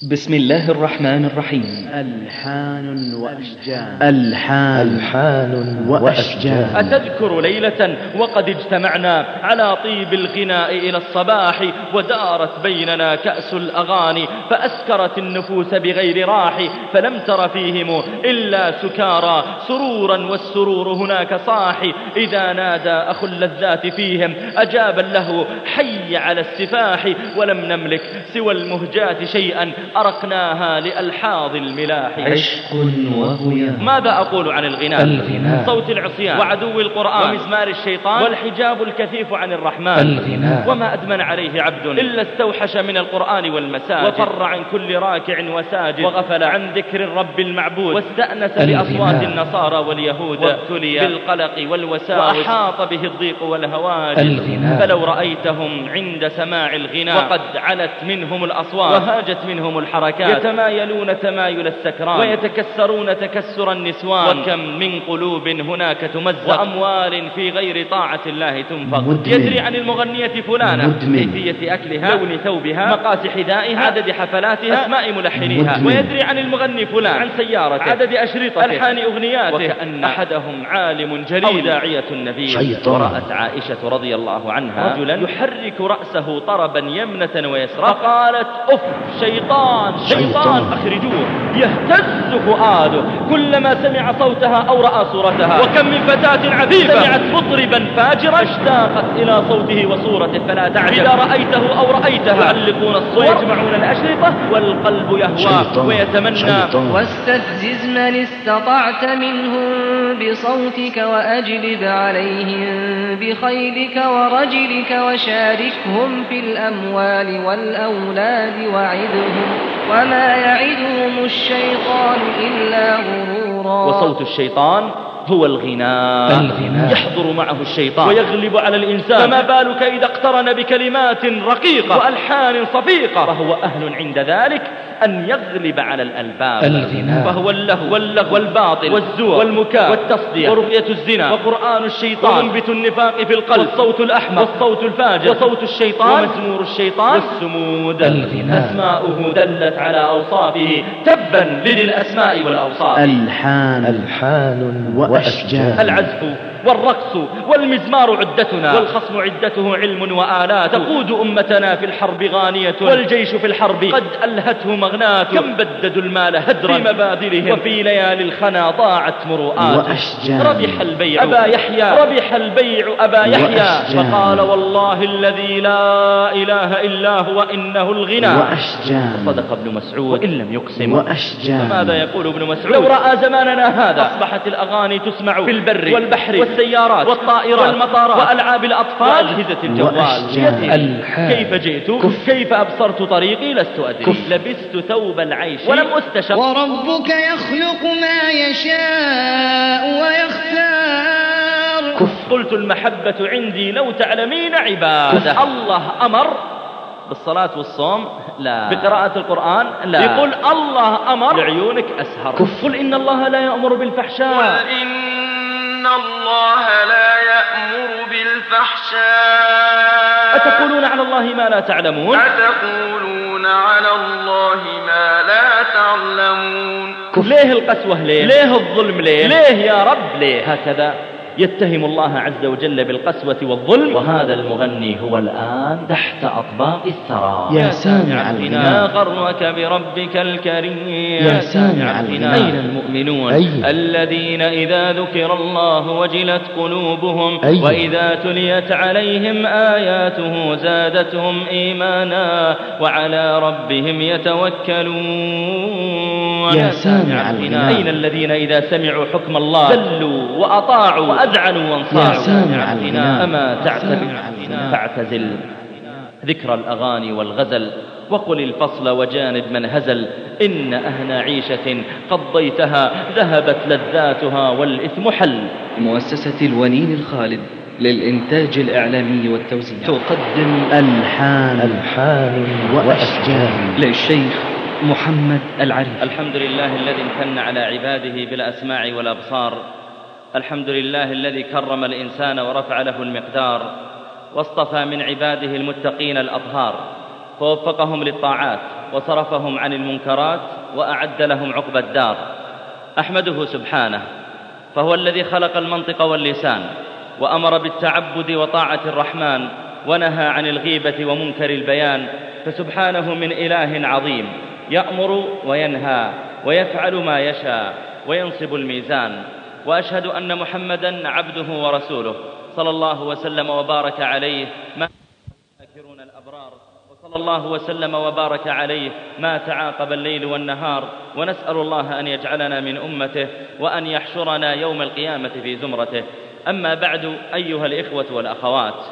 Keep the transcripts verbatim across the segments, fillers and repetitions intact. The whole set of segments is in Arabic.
بسم الله الرحمن الرحيم. ألحان وأشجان ألحان, ألحان وأشجان. أتذكر ليلة وقد اجتمعنا على طيب الغناء إلى الصباح، ودارت بيننا كأس الأغاني فأسكرت النفوس بغير راح، فلم تر فيهم إلا سكارى سرورا والسرور هناك صاحي. إذا نادى أخو اللذات فيهم أجاب له حي على السفاح، ولم نملك سوى المهجات شيئا أرقناها لألحاظ الملاح. عشق وهيام. ماذا أقول عن الغناء؟ الغناء صوت العصيان وعدو القرآن ومزمار الشيطان والحجاب الكثيف عن الرحمن. الغناء وما أدمن عليه عبد إلا استوحش من القرآن والمساجد، وفر عن كل راكع وساجد، وغفل عن ذكر الرب المعبود، واستأنس بأصوات النصارى واليهود، وابتلي بالقلق والوساوس، وأحاط به الضيق والهواج. الغناء فلو رأيتهم عند سماع الغناء وقد علت منهم الأصوات وهاجت منهم الحركات، يتمايلون تمايل السكران ويتكسرون تكسر النسوان. وكم من قلوب هناك تمزق، وأموال في غير طاعة الله تنفق. يدري عن المغنية فلانة كيفية أكلها، لون ثوبها، مقاس حذائها، عدد حفلاتها، أسماء ملحنها. ويدري عن المغني فلان عن سيارته، عدد أشرطته، ألحان أغنياته، وكأن أحدهم عالم جليل أو داعية النبي. ورأت عائشة رضي الله عنها رجلا يحرك رأسه طربا يمنة ويسرى، فقالت أف شيطان شيطان أخرجوه. يهتز فؤاده كلما سمع صوتها أو رأى صورتها. وكم من فتاة عفيفة سمعت مطربا فاجرا اشتاقت إلى صوته وصورته. فلا تعجب إذا رأيته أو رأيتها يعلقون الصور ويجمعون الأشرطة والقلب يهوى ويتمنى. واستفزز من استطعت منهم بصوتك وأجلب عليهم بخيلك ورجلك وشاركهم في الأموال والأولاد وعدهم وما يعدهم الشيطان إلا غرورا. وصوت الشيطان هو الغناء. الغناء يحضر معه الشيطان ويغلب على الإنسان، فما بالك إذا اقترن بكلمات رقيقة وألحان صفيقة، فهو أهل عند ذلك أن يغلب على الألباب. الغناء فهو اللهو واللغو والباطل والزور والمكاء والتصديق ورقية الزنا وقرآن الشيطان ومنبت النفاق في القلب والصوت الأحمق والصوت الفاجر وصوت الشيطان ومزمور الشيطان والسمود. الغناء أسماؤه دلت على أوصافه، تبا لذي الأسماء والأوصاف. ألحان ألحان وأشجان. العزف والرقص والمزمار عدتنا، والخصم عدته علم وآلات. تقود أمتنا في الحرب غانية، والجيش في الحرب قد ألهته مغناة. كم بددوا المال هدرا في مبادرهم، وفي ليالي الخنا ضاعت مروءات. وأشجان. ربح البيع أبا يحيى، ربح البيع أبا يحيى. فقال والله الذي لا إله إلا هو إنه الغنى. وأشجان. صدق ابن مسعود وإن لم يقسم. وأشجان. فماذا يقول ابن مسعود؟ لو رأى زماننا هذا أصبحت الأغاني تسمع في البر والبحر والسيارات والطائرات والمطارات وألعاب الأطفال وأجهزة الجوال. كيف جئت كف. كيف أبصرت طريقي لست أدري كف. لبست ثوب العيش ولم أستشر. وربك يخلق ما يشاء ويختار. كف. قلت المحبة عندي لو تعلمين عبادة. كف. الله أمر بالصلاة والصوم لا، بقراءة القرآن لا. يقول الله أمر لعيونك أسهر. كف. قل إن الله لا يأمر بالفحشاء. إن الله لا يأمر بالفحشاء. أتقولون على الله ما لا تعلمون. أتقولون على الله ما لا تعلمون. ليه القسوة؟ ليه ليه الظلم؟ ليه ليه يا رب ليه؟ هكذا يتهم الله عز وجل بالقسوة والظلم. وهذا المغني هو الآن تحت أطباق الثرى. يا سامع الغناء غرك بربك الكريم. يا سامع الغناء. أين المؤمنون أي. الذين إذا ذكر الله وجلت قلوبهم أي. وإذا تليت عليهم آياته زادتهم إيمانا وعلى ربهم يتوكلون. يا سامع الغناء. أين الذين إذا سمعوا حكم الله زلوا وأطاعوا وأذعنوا وانصاعوا. يا سامع الغناء. أما تعتزل فاعتزل ذكر الأغاني والغزل، وقل الفصل وجانب من هزل. إن أهنى عيشة قضيتها ذهبت لذاتها والإثم حل. مؤسسة الونين الخالد للإنتاج الإعلامي والتوزيع تقدم ألحان ألحان وأشجان للشيخ محمد العريف. الحمد لله الذي امتن على عباده بالأسماع والأبصار. الحمد لله الذي كرم الإنسان ورفع له المقدار، واصطفى من عباده المتقين الأطهار، فوفقهم للطاعات وصرفهم عن المنكرات وأعد لهم عقبى الدار. أحمده سبحانه، فهو الذي خلق المنطق واللسان وأمر بالتعبد وطاعة الرحمن ونهى عن الغيبة ومنكر البيان، فسبحانه من إله عظيم يأمر وينهى ويفعل ما يشاء وينصب الميزان. وأشهد أن محمدًا عبده ورسوله صلى الله وسلم وبارك عليه ما الذاكرون الأبرار، وصلى الله وسلم وبارك عليه ما تعاقب الليل والنهار. ونسأل الله أن يجعلنا من أمته وأن يحشرنا يوم القيامة في زمرته. أما بعد أيها الإخوة والأخوات،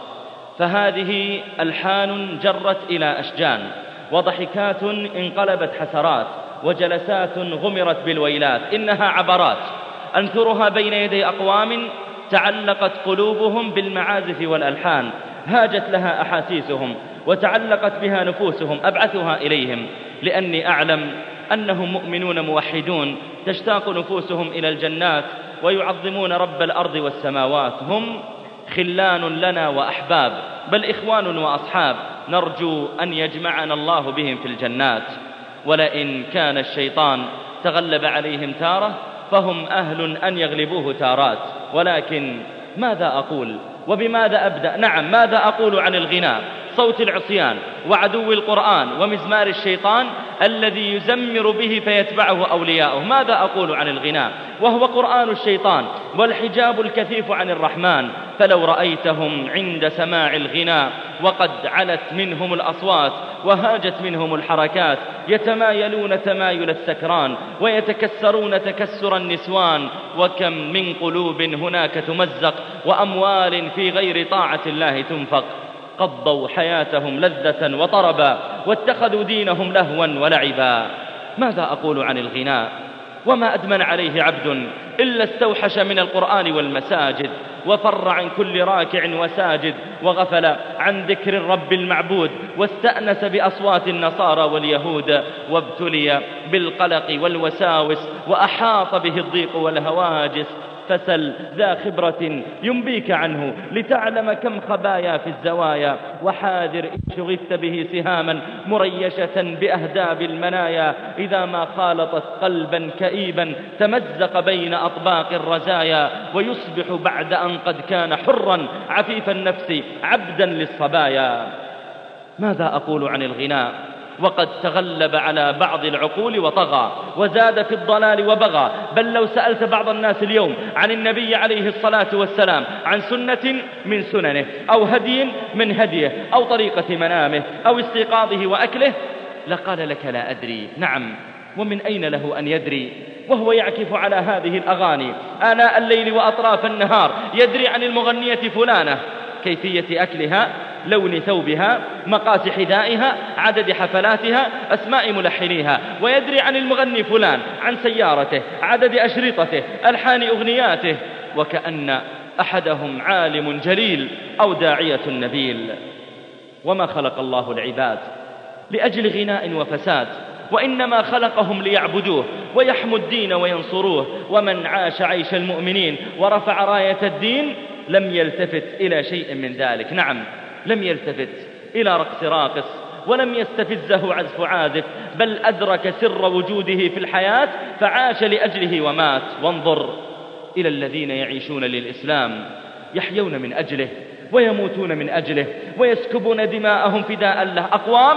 فهذه ألحان جرت إلى أشجان، وضحكات انقلبت حسرات، وجلسات غمرت بالويلات. إنها عبرات أنثرها بين يدي أقوام تعلقت قلوبهم بالمعازف والألحان، هاجت لها أحاسيسهم وتعلقت بها نفوسهم. أبعثها إليهم لأني أعلم أنهم مؤمنون موحدون تشتاق نفوسهم إلى الجنات ويعظمون رب الأرض والسماوات. هم خلان لنا وأحباب، بل إخوان وأصحاب، نرجو أن يجمعنا الله بهم في الجنات. ولئن كان الشيطان تغلب عليهم تارة فهم أهل أن يغلبوه تارات. ولكن ماذا أقول وبماذا أبدأ؟ نعم، ماذا أقول عن الغناء، صوت العصيان وعدو القرآن ومزمار الشيطان الذي يزمر به فيتبعه أولياؤه؟ ماذا أقول عن الغناء وهو قرآن الشيطان والحجاب الكثيف عن الرحمن؟ فلو رأيتهم عند سماع الغناء وقد علت منهم الأصوات وهاجت منهم الحركات، يتمايلون تمايل السكران ويتكسرون تكسر النسوان. وكم من قلوب هناك تمزق وأموال في غير طاعة الله تنفق. قضوا حياتهم لذة وطربا واتخذوا دينهم لهوا ولعبا. ماذا أقول عن الغناء وما أدمن عليه عبد إلا استوحش من القرآن والمساجد، وفر عن كل راكع وساجد، وغفل عن ذكر الرب المعبود، واستأنس بأصوات النصارى واليهود، وابتلي بالقلق والوساوس، وأحاط به الضيق والهواجس. فسل ذا خبرة ينبيك عنه لتعلم كم خبايا في الزوايا، وحاذر إن شغفت به سهاما مريشة بأهداب المنايا، إذا ما خالطت قلبا كئيبا تمزق بين أطباق الرزايا، ويصبح بعد أن قد كان حرا عفيف النفس عبدا للصبايا. ماذا أقول عن الغناء وقد تغلب على بعض العقول وطغى وزاد في الضلال وبغى؟ بل لو سألت بعض الناس اليوم عن النبي عليه الصلاة والسلام عن سنة من سننه أو هدي من هديه أو طريقة منامه أو استيقاظه وأكله لقال لك لا أدري. نعم، ومن أين له أن يدري وهو يعكف على هذه الأغاني آناء الليل وأطراف النهار؟ يدري عن المغنية فلانة كيفية أكلها، لون ثوبها، مقاس حذائها، عدد حفلاتها، أسماء ملحنيها، ويدري عن المغني فلان عن سيارته، عدد أشرطته، ألحان أغنياته، وكأن أحدهم عالم جليل أو داعية نبيل. وما خلق الله العباد لأجل غناء وفساد، وإنما خلقهم ليعبدوه ويحموا الدين وينصروه. ومن عاش عيش المؤمنين ورفع راية الدين لم يلتفت إلى شيء من ذلك. نعم، لم يلتفت إلى رقص راقص ولم يستفزه عزف عازف، بل أدرك سر وجوده في الحياة فعاش لأجله ومات. وانظر إلى الذين يعيشون للإسلام، يحيون من أجله ويموتون من أجله ويسكبون دماءهم فداء له. أقوام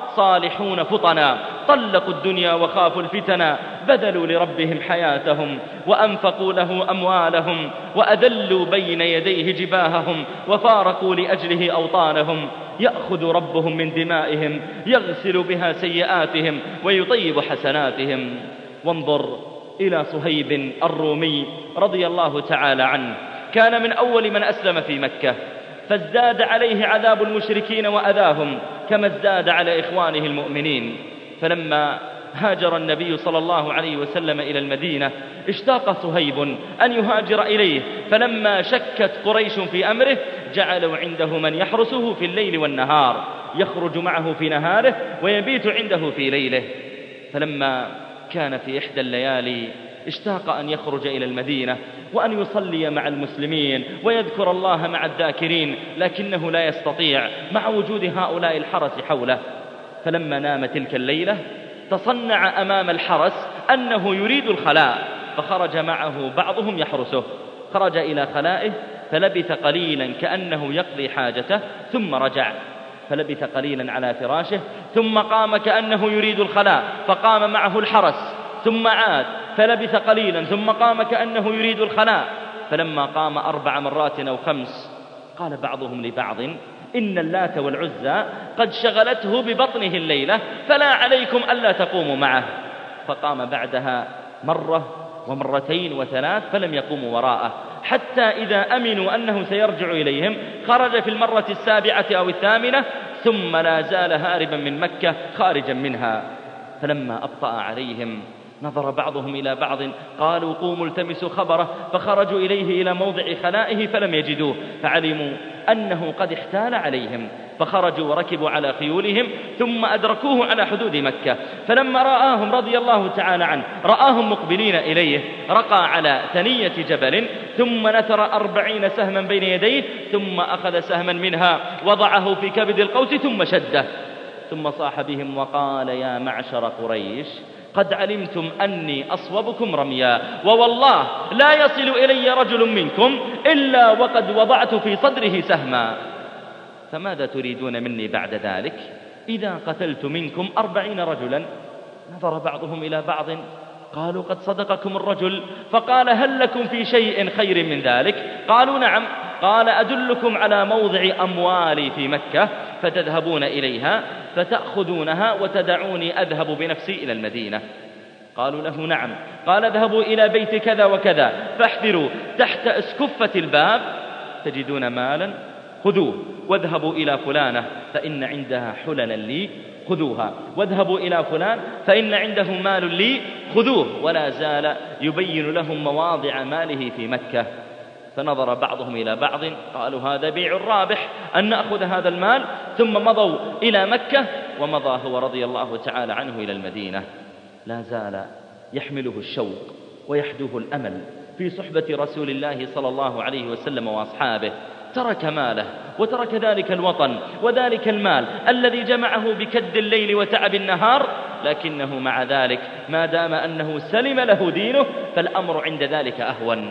صالحون فطنا طلقوا الدنيا وخافوا الفتنا، بذلوا لربهم حياتهم وأنفقوا له أموالهم، وأذلوا بين يديه جباههم، وفارقوا لأجله أوطانهم. يأخذ ربهم من دمائهم، يغسل بها سيئاتهم ويطيب حسناتهم. وانظر إلى صهيب الرومي رضي الله تعالى عنه، كان من أول من أسلم في مكة، فازداد عليه عذاب المشركين وأذاهم كما ازداد على إخوانه المؤمنين. فلما هاجر النبي صلى الله عليه وسلم إلى المدينة اشتاق صهيب أن يهاجر إليه، فلما شكت قريش في أمره جعلوا عنده من يحرسه في الليل والنهار، يخرج معه في نهاره ويبيت عنده في ليله. فلما كان في إحدى الليالي اشتاق أن يخرج إلى المدينة وأن يصلي مع المسلمين ويذكر الله مع الذاكرين، لكنه لا يستطيع مع وجود هؤلاء الحرس حوله. فلما نام تلك الليلة تصنع أمام الحرس أنه يريد الخلاء، فخرج معه بعضهم يحرسه. خرج إلى خلائه فلبث قليلا كأنه يقضي حاجته ثم رجع، فلبث قليلا على فراشه ثم قام كأنه يريد الخلاء فقام معه الحرس، ثم عاد فلبث قليلا ثم قام كأنه يريد الخلاء، فلما قام أربع مرات أو خمس قال بعضهم لبعض: إن اللات والعزى قد شغلته ببطنه الليلة فلا عليكم ألا تقوموا معه. فقام بعدها مرة ومرتين وثلاث فلم يقوموا وراءه، حتى إذا أمنوا أنه سيرجع إليهم خرج في المرة السابعة أو الثامنة ثم لا زال هاربا من مكة خارجا منها. فلما أبطأ عليهم نظر بعضهم إلى بعض قالوا: قوموا التمسوا خبره، فخرجوا إليه إلى موضع خلائه فلم يجدوه، فعلموا أنه قد احتال عليهم، فخرجوا وركبوا على خيولهم ثم أدركوه على حدود مكة. فلما رآهم رضي الله تعالى عنه رآهم مقبلين إليه رقى على ثنية جبل ثم نثر أربعين سهما بين يديه، ثم أخذ سهما منها وضعه في كبد القوس ثم شده، ثم صاح بهم وقال: يا معشر قريش، قد علمتم أني أصوبكم رميا، ووالله لا يصل إلي رجل منكم إلا وقد وضعت في صدره سهما، فماذا تريدون مني بعد ذلك؟ إذا قتلت منكم أربعين رجلا. نظر بعضهم إلى بعض قالوا: قد صدقكم الرجل. فقال: هل لكم في شيء خير من ذلك؟ قالوا: نعم. قال: أدلكم على موضع أموالي في مكة فتذهبون إليها فتأخذونها وتدعوني أذهب بنفسي إلى المدينة. قالوا له: نعم. قال: اذهبوا إلى بيت كذا وكذا فاحذروا تحت اسكفة الباب تجدون مالا خذوه، واذهبوا إلى فلانة فإن عندها حللا لي خذوها، واذهبوا إلى فلان فإن عنده مال لي خذوه. ولا زال يبين لهم مواضع ماله في مكة. فنظر بعضهم إلى بعض قالوا: هذا بيع رابح أن نأخذ هذا المال. ثم مضوا إلى مكة، ومضى هو رضي الله تعالى عنه إلى المدينة. لا زال يحمله الشوق ويحدوه الأمل في صحبة رسول الله صلى الله عليه وسلم وأصحابه. ترك ماله وترك ذلك الوطن وذلك المال الذي جمعه بكد الليل وتعب النهار، لكنه مع ذلك ما دام أنه سلم له دينه فالأمر عند ذلك أهون.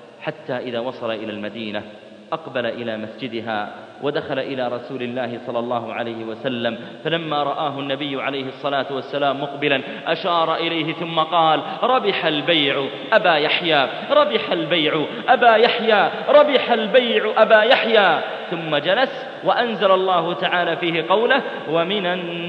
حتى إذا وصل إلى المدينة أقبل إلى مسجدها ودخل إلى رسول الله صلى الله عليه وسلم، فلما رآه النبي عليه الصلاة والسلام مقبلا أشار إليه ثم قال: ربح البيع أبا يحيى، ربح البيع أبا يحيى، ربح البيع أبا يحيى. ثم جلس وأنزل الله تعالى فيه قوله: ومن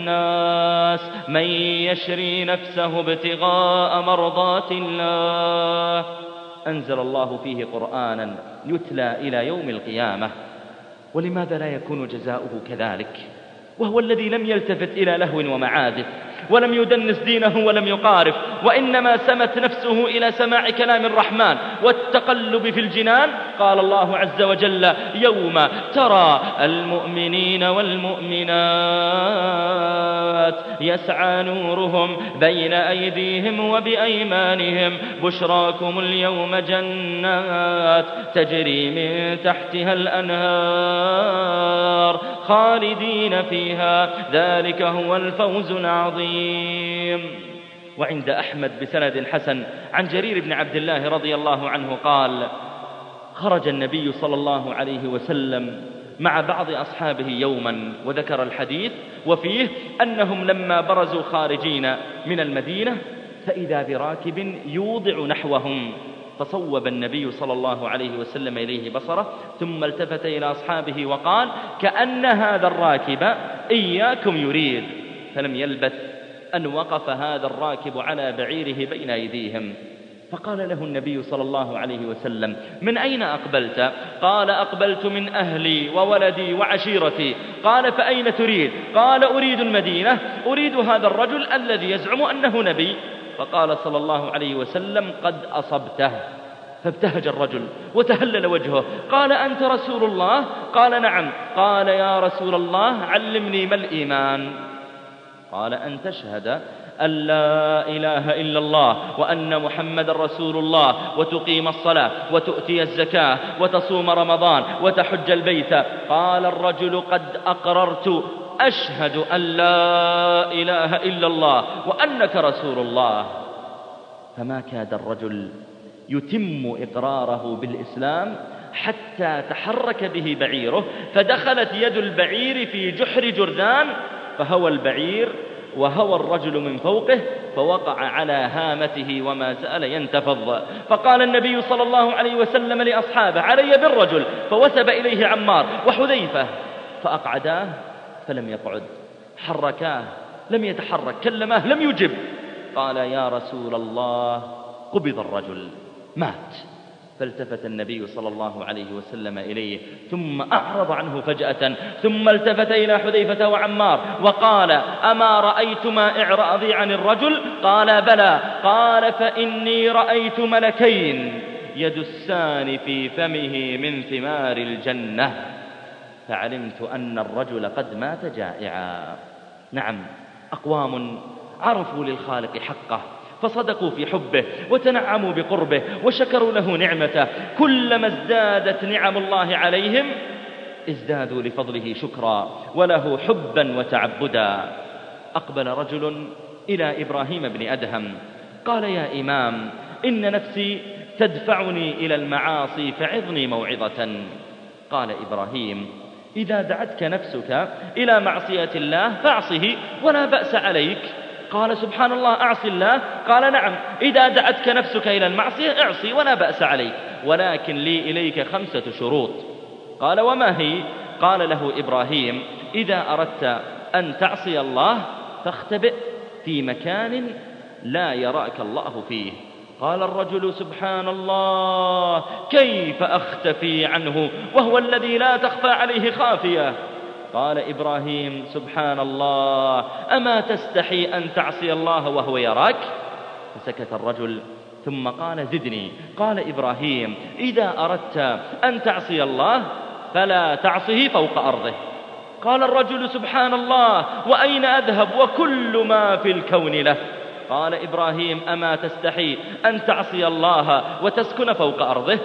الناس من يشري نفسه ابتغاء مرضات الله. أنزل الله فيه قرآنا يتلى إلى يوم القيامة. ولماذا لا يكون جزاؤه كذلك وهو الذي لم يلتفت إلى لهو ومعازف ولم يدنس دينه ولم يقارف، وإنما سمت نفسه إلى سماع كلام الرحمن والتقلب في الجنان؟ قال الله عز وجل: يوم ترى المؤمنين والمؤمنات يسعى نورهم بين أيديهم وبأيمانهم بشراكم اليوم جنات تجري من تحتها الأنهار خالدين فيها ذلك هو الفوز العظيم. وعند أحمد بسند حسن عن جرير بن عبد الله رضي الله عنه قال: خرج النبي صلى الله عليه وسلم مع بعض أصحابه يوما، وذكر الحديث وفيه أنهم لما برزوا خارجين من المدينة فإذا براكب يوضع نحوهم، فصوب النبي صلى الله عليه وسلم إليه بصره ثم التفت إلى أصحابه وقال: كأن هذا الراكب إياكم يريد. فلم يلبث أن وقف هذا الراكب على بعيره بين أيديهم، فقال له النبي صلى الله عليه وسلم: من أين أقبلت؟ قال: أقبلت من أهلي وولدي وعشيرتي. قال: فأين تريد؟ قال: أريد المدينة، أريد هذا الرجل الذي يزعم أنه نبي. فقال صلى الله عليه وسلم: قد أصبته. فابتهج الرجل وتهلل وجهه، قال: أنت رسول الله؟ قال: نعم. قال: يا رسول الله علمني ما الإيمان؟ قال: أن تشهد أن لا إله إلا الله وأن محمد رسول الله وتقيم الصلاة وتؤتي الزكاة وتصوم رمضان وتحج البيت. قال الرجل: قد أقررت أشهد أن لا إله إلا الله وأنك رسول الله. فما كاد الرجل يتم إقراره بالإسلام حتى تحرك به بعيره، فدخلت يد البعير في جحر جرذان، فهوى البعير وهوى الرجل من فوقه، فوقع على هامته وما زال ينتفض. فقال النبي صلى الله عليه وسلم لأصحابه: علي بالرجل. فوثب إليه عمار وحذيفة فأقعداه فلم يقعد، حركاه لم يتحرك، كلماه لم يجب. قال: يا رسول الله، قبض الرجل، مات. فالتفت النبي صلى الله عليه وسلم إليه ثم أعرض عنه فجأة، ثم التفت إلى حذيفة وعمار وقال: أما رأيتما إعراضي عن الرجل؟ قال: بلى. قال: فإني رأيت ملكين يدسان في فمه من ثمار الجنة، فعلمت أن الرجل قد مات جائعا. نعم، أقوام عرفوا للخالق حقه فصدقوا في حبه وتنعموا بقربه وشكروا له نعمته، كلما ازدادت نعم الله عليهم ازدادوا لفضله شكرا وله حبا وتعبدا. أقبل رجل إلى إبراهيم بن أدهم قال: يا إمام، إن نفسي تدفعني إلى المعاصي فعظني موعظة. قال إبراهيم: إذا دعتك نفسك إلى معصية الله فاعصه ولا بأس عليك. قال: سبحان الله، أعصي الله؟ قال: نعم، إذا دعتك نفسك إلى المعصية اعصي ولا بأس عليك، ولكن لي إليك خمسة شروط. قال: وما هي؟ قال له إبراهيم: إذا أردت أن تعصي الله فاختبئ في مكان لا يراك الله فيه. قال الرجل: سبحان الله، كيف أختفي عنه وهو الذي لا تخفى عليه خافية؟ قال إبراهيم: سبحان الله، أما تستحي أن تعصي الله وهو يراك؟ فسكت الرجل ثم قال: زدني. قال إبراهيم: إذا أردت أن تعصي الله فلا تعصه فوق أرضه. قال الرجل: سبحان الله، وأين أذهب وكل ما في الكون له؟ قال إبراهيم: أما تستحي أن تعصي الله وتسكن فوق أرضه؟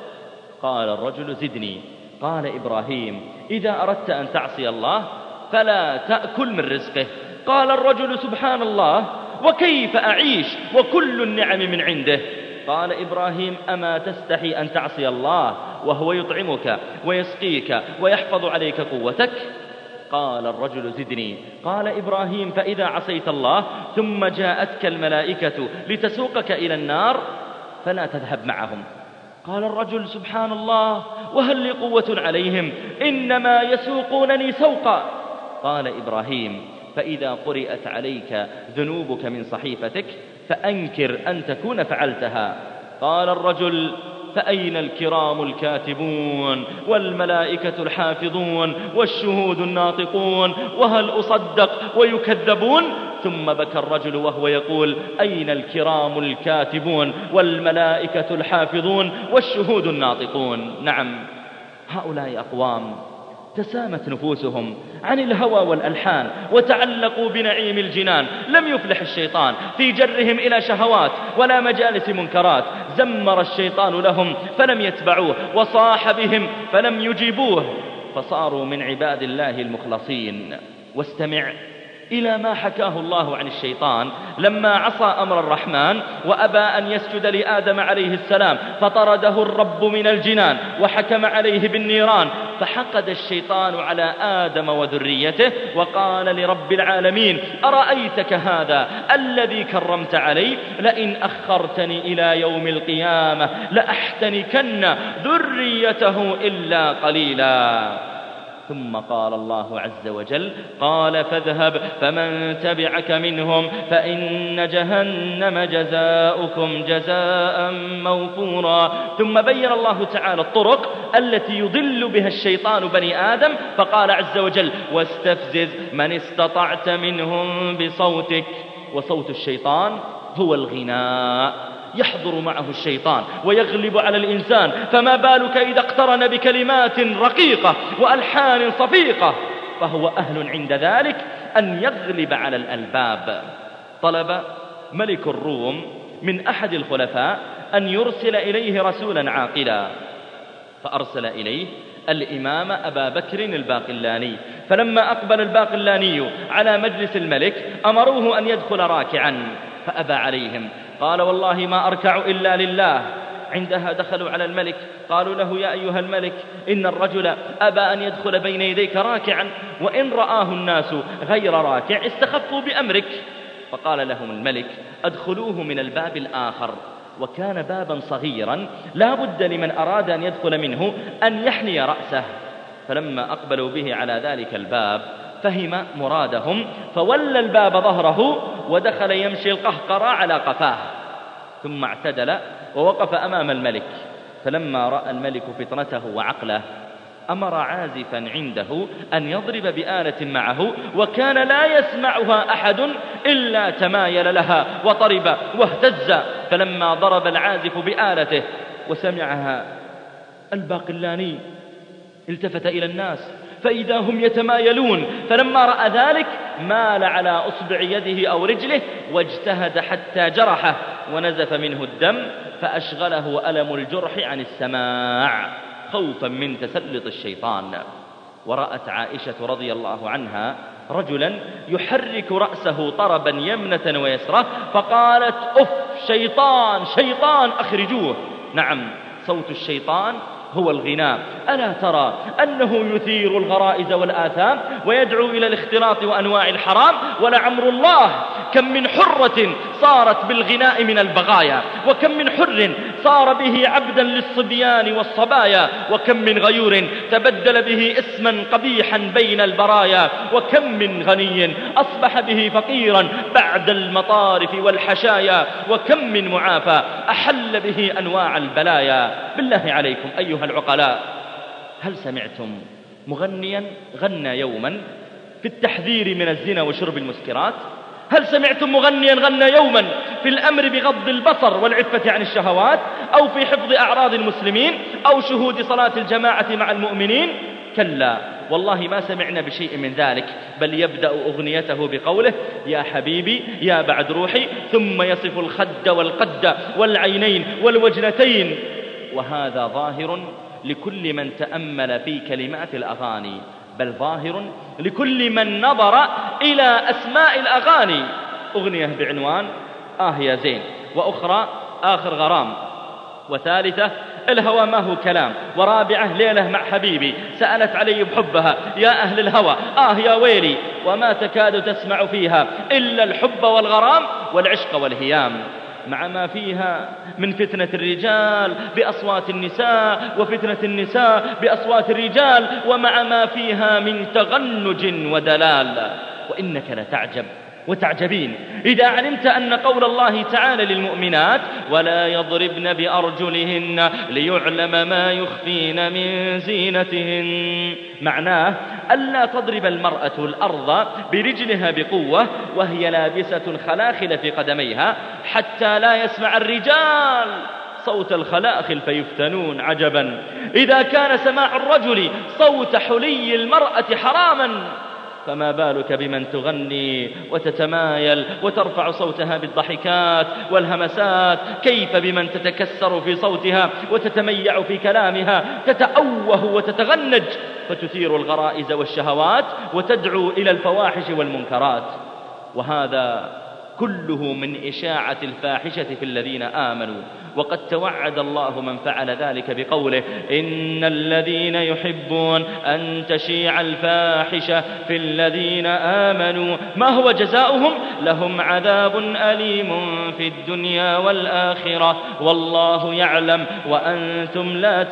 قال الرجل: زدني. قال إبراهيم: إذا أردت أن تعصي الله فلا تأكل من رزقه. قال الرجل: سبحان الله، وكيف أعيش وكل النعم من عنده؟ قال إبراهيم: أما تستحي أن تعصي الله وهو يطعمك ويسقيك ويحفظ عليك قوتك؟ قال الرجل: زدني. قال إبراهيم: فإذا عصيت الله ثم جاءتك الملائكة لتسوقك إلى النار فلا تذهب معهم. قال الرجل: سبحان الله، وهل لي قوة عليهم؟ إنما يسوقونني سوقا. قال إبراهيم: فإذا قرئت عليك ذنوبك من صحيفتك فأنكر أن تكون فعلتها. قال الرجل: فأين الكرام الكاتبون والملائكة الحافظون والشهود الناطقون، وهل أصدق ويكذبون؟ ثم بكى الرجل وهو يقول: أين الكرام الكاتبون والملائكة الحافظون والشهود الناطقون؟ نعم، هؤلاء أقوام تسامت نفوسهم عن الهوى والألحان وتعلقوا بنعيم الجنان، لم يفلح الشيطان في جرهم إلى شهوات ولا مجالس منكرات. زمر الشيطان لهم فلم يتبعوه، وصاح بهم فلم يجيبوه، فصاروا من عباد الله المخلصين. واستمع إلى ما حكاه الله عن الشيطان لما عصى أمر الرحمن وأبى أن يسجد لآدم عليه السلام، فطرده الرب من الجنان وحكم عليه بالنيران، فحقد الشيطان على آدم وذريته وقال لرب العالمين: أرأيتك هذا الذي كرمت علي؟ لئن أخرتني إلى يوم القيامة لأحتنكن ذريته إلا قليلا. ثم قال الله عز وجل: قال فاذهب فمن تبعك منهم فإن جهنم جزاؤكم جزاء موفورا. ثم بين الله تعالى الطرق التي يضل بها الشيطان بني آدم، فقال عز وجل: واستفزز من استطعت منهم بصوتك. وصوت الشيطان هو الغناء، يحضر معه الشيطان ويغلب على الإنسان، فما بالك إذا اقترن بكلمات رقيقة وألحان صفيقة، فهو أهل عند ذلك أن يغلب على الألباب. طلب ملك الروم من أحد الخلفاء أن يرسل إليه رسولا عاقلا، فأرسل إليه الإمام أبا بكر الباقلاني. فلما أقبل الباقلاني على مجلس الملك أمروه أن يدخل راكعا فأبى عليهم، قال والله ما أركع إلا لله. عندها دخلوا على الملك قالوا له يا أيها الملك إن الرجل أبى أن يدخل بين يديك راكعا، وإن رآه الناس غير راكع استخفوا بأمرك. فقال لهم الملك أدخلوه من الباب الآخر، وكان بابا صغيرا لا بد لمن أراد أن يدخل منه أن يحني رأسه. فلما أقبلوا به على ذلك الباب فهم مرادهم، فولى الباب ظهره ودخل يمشي القهقرى على قفاه، ثم اعتدل ووقف أمام الملك. فلما رأى الملك فطنته وعقله أمر عازفا عنده أن يضرب بآلة معه، وكان لا يسمعها أحد إلا تمايل لها وطرب واهتز. فلما ضرب العازف بآلته وسمعها الباقلاني التفت إلى الناس فإذا هم يتمايلون، فلما رأى ذلك مال على أصبع يده أو رجله واجتهد حتى جرحه ونزف منه الدم، فأشغله ألم الجرح عن السماع خوفا من تسلط الشيطان. ورأت عائشة رضي الله عنها رجلا يحرك رأسه طربا يمنة ويسرة، فقالت أف شيطان شيطان أخرجوه. نعم، صوت الشيطان هو الغناء. ألا ترى أنه يثير الغرائز والآثام ويدعو إلى الاختلاط وأنواع الحرام؟ ولعمر الله كم من حرة صارت بالغناء من البغايا، وكم من حر صار به عبدا للصبيان والصبايا، وكم من غيور تبدل به اسما قبيحا بين البرايا، وكم من غني أصبح به فقيرا بعد المطارف والحشايا، وكم من معافى أحل به أنواع البلايا. بالله عليكم أيها العقلاء، هل سمعتم مغنيا غنى يوما في التحذير من الزنا وشرب المسكرات؟ هل سمعتم مغنيا غنى يوما في الأمر بغض البصر والعفة عن الشهوات، أو في حفظ أعراض المسلمين، أو شهود صلاة الجماعة مع المؤمنين؟ كلا والله ما سمعنا بشيء من ذلك، بل يبدأ أغنيته بقوله يا حبيبي يا بعد روحي، ثم يصف الخد والقد والعينين والوجنتين. وهذا ظاهر لكل من تأمل في كلمات الأغاني، بل ظاهر لكل من نظر إلى أسماء الأغاني. أغنية بعنوان آه يا زين، وأخرى آخر غرام، وثالثة الهوى ما هو كلام، ورابعة ليلة مع حبيبي سألت علي بحبها يا أهل الهوى آه يا ويلي، وما تكاد تسمع فيها إلا الحب والغرام والعشق والهيام، مع ما فيها من فتنة الرجال بأصوات النساء، وفتنة النساء بأصوات الرجال، ومع ما فيها من تغنج ودلال. وإنك لتعجب وتعجبين إذا علمت أن قول الله تعالى للمؤمنات ولا يضربن بأرجلهن ليعلم ما يخفين من زينتهن، معناه ألا تضرب المرأة الأرض برجلها بقوة وهي لابسة الخلاخل في قدميها حتى لا يسمع الرجال صوت الخلاخل فيفتنون. عجبا إذا كان سماع الرجل صوت حلي المرأة حراما، فما بالك بمن تغني وتتمايل وترفع صوتها بالضحكات والهمسات؟ كيف بمن تتكسر في صوتها وتتميع في كلامها، تتأوه وتتغنج فتثير الغرائز والشهوات وتدعو إلى الفواحش والمنكرات؟ وهذا كله من إشاعة الفاحشة في الذين آمنوا. وقد توعد الله من فعل ذلك بقوله إن الذين يحبون أن تشيع الفاحشة في الذين آمنوا ما هو جزاؤهم؟ لهم عذاب أليم في الدنيا والآخرة والله يعلم وأنتم لا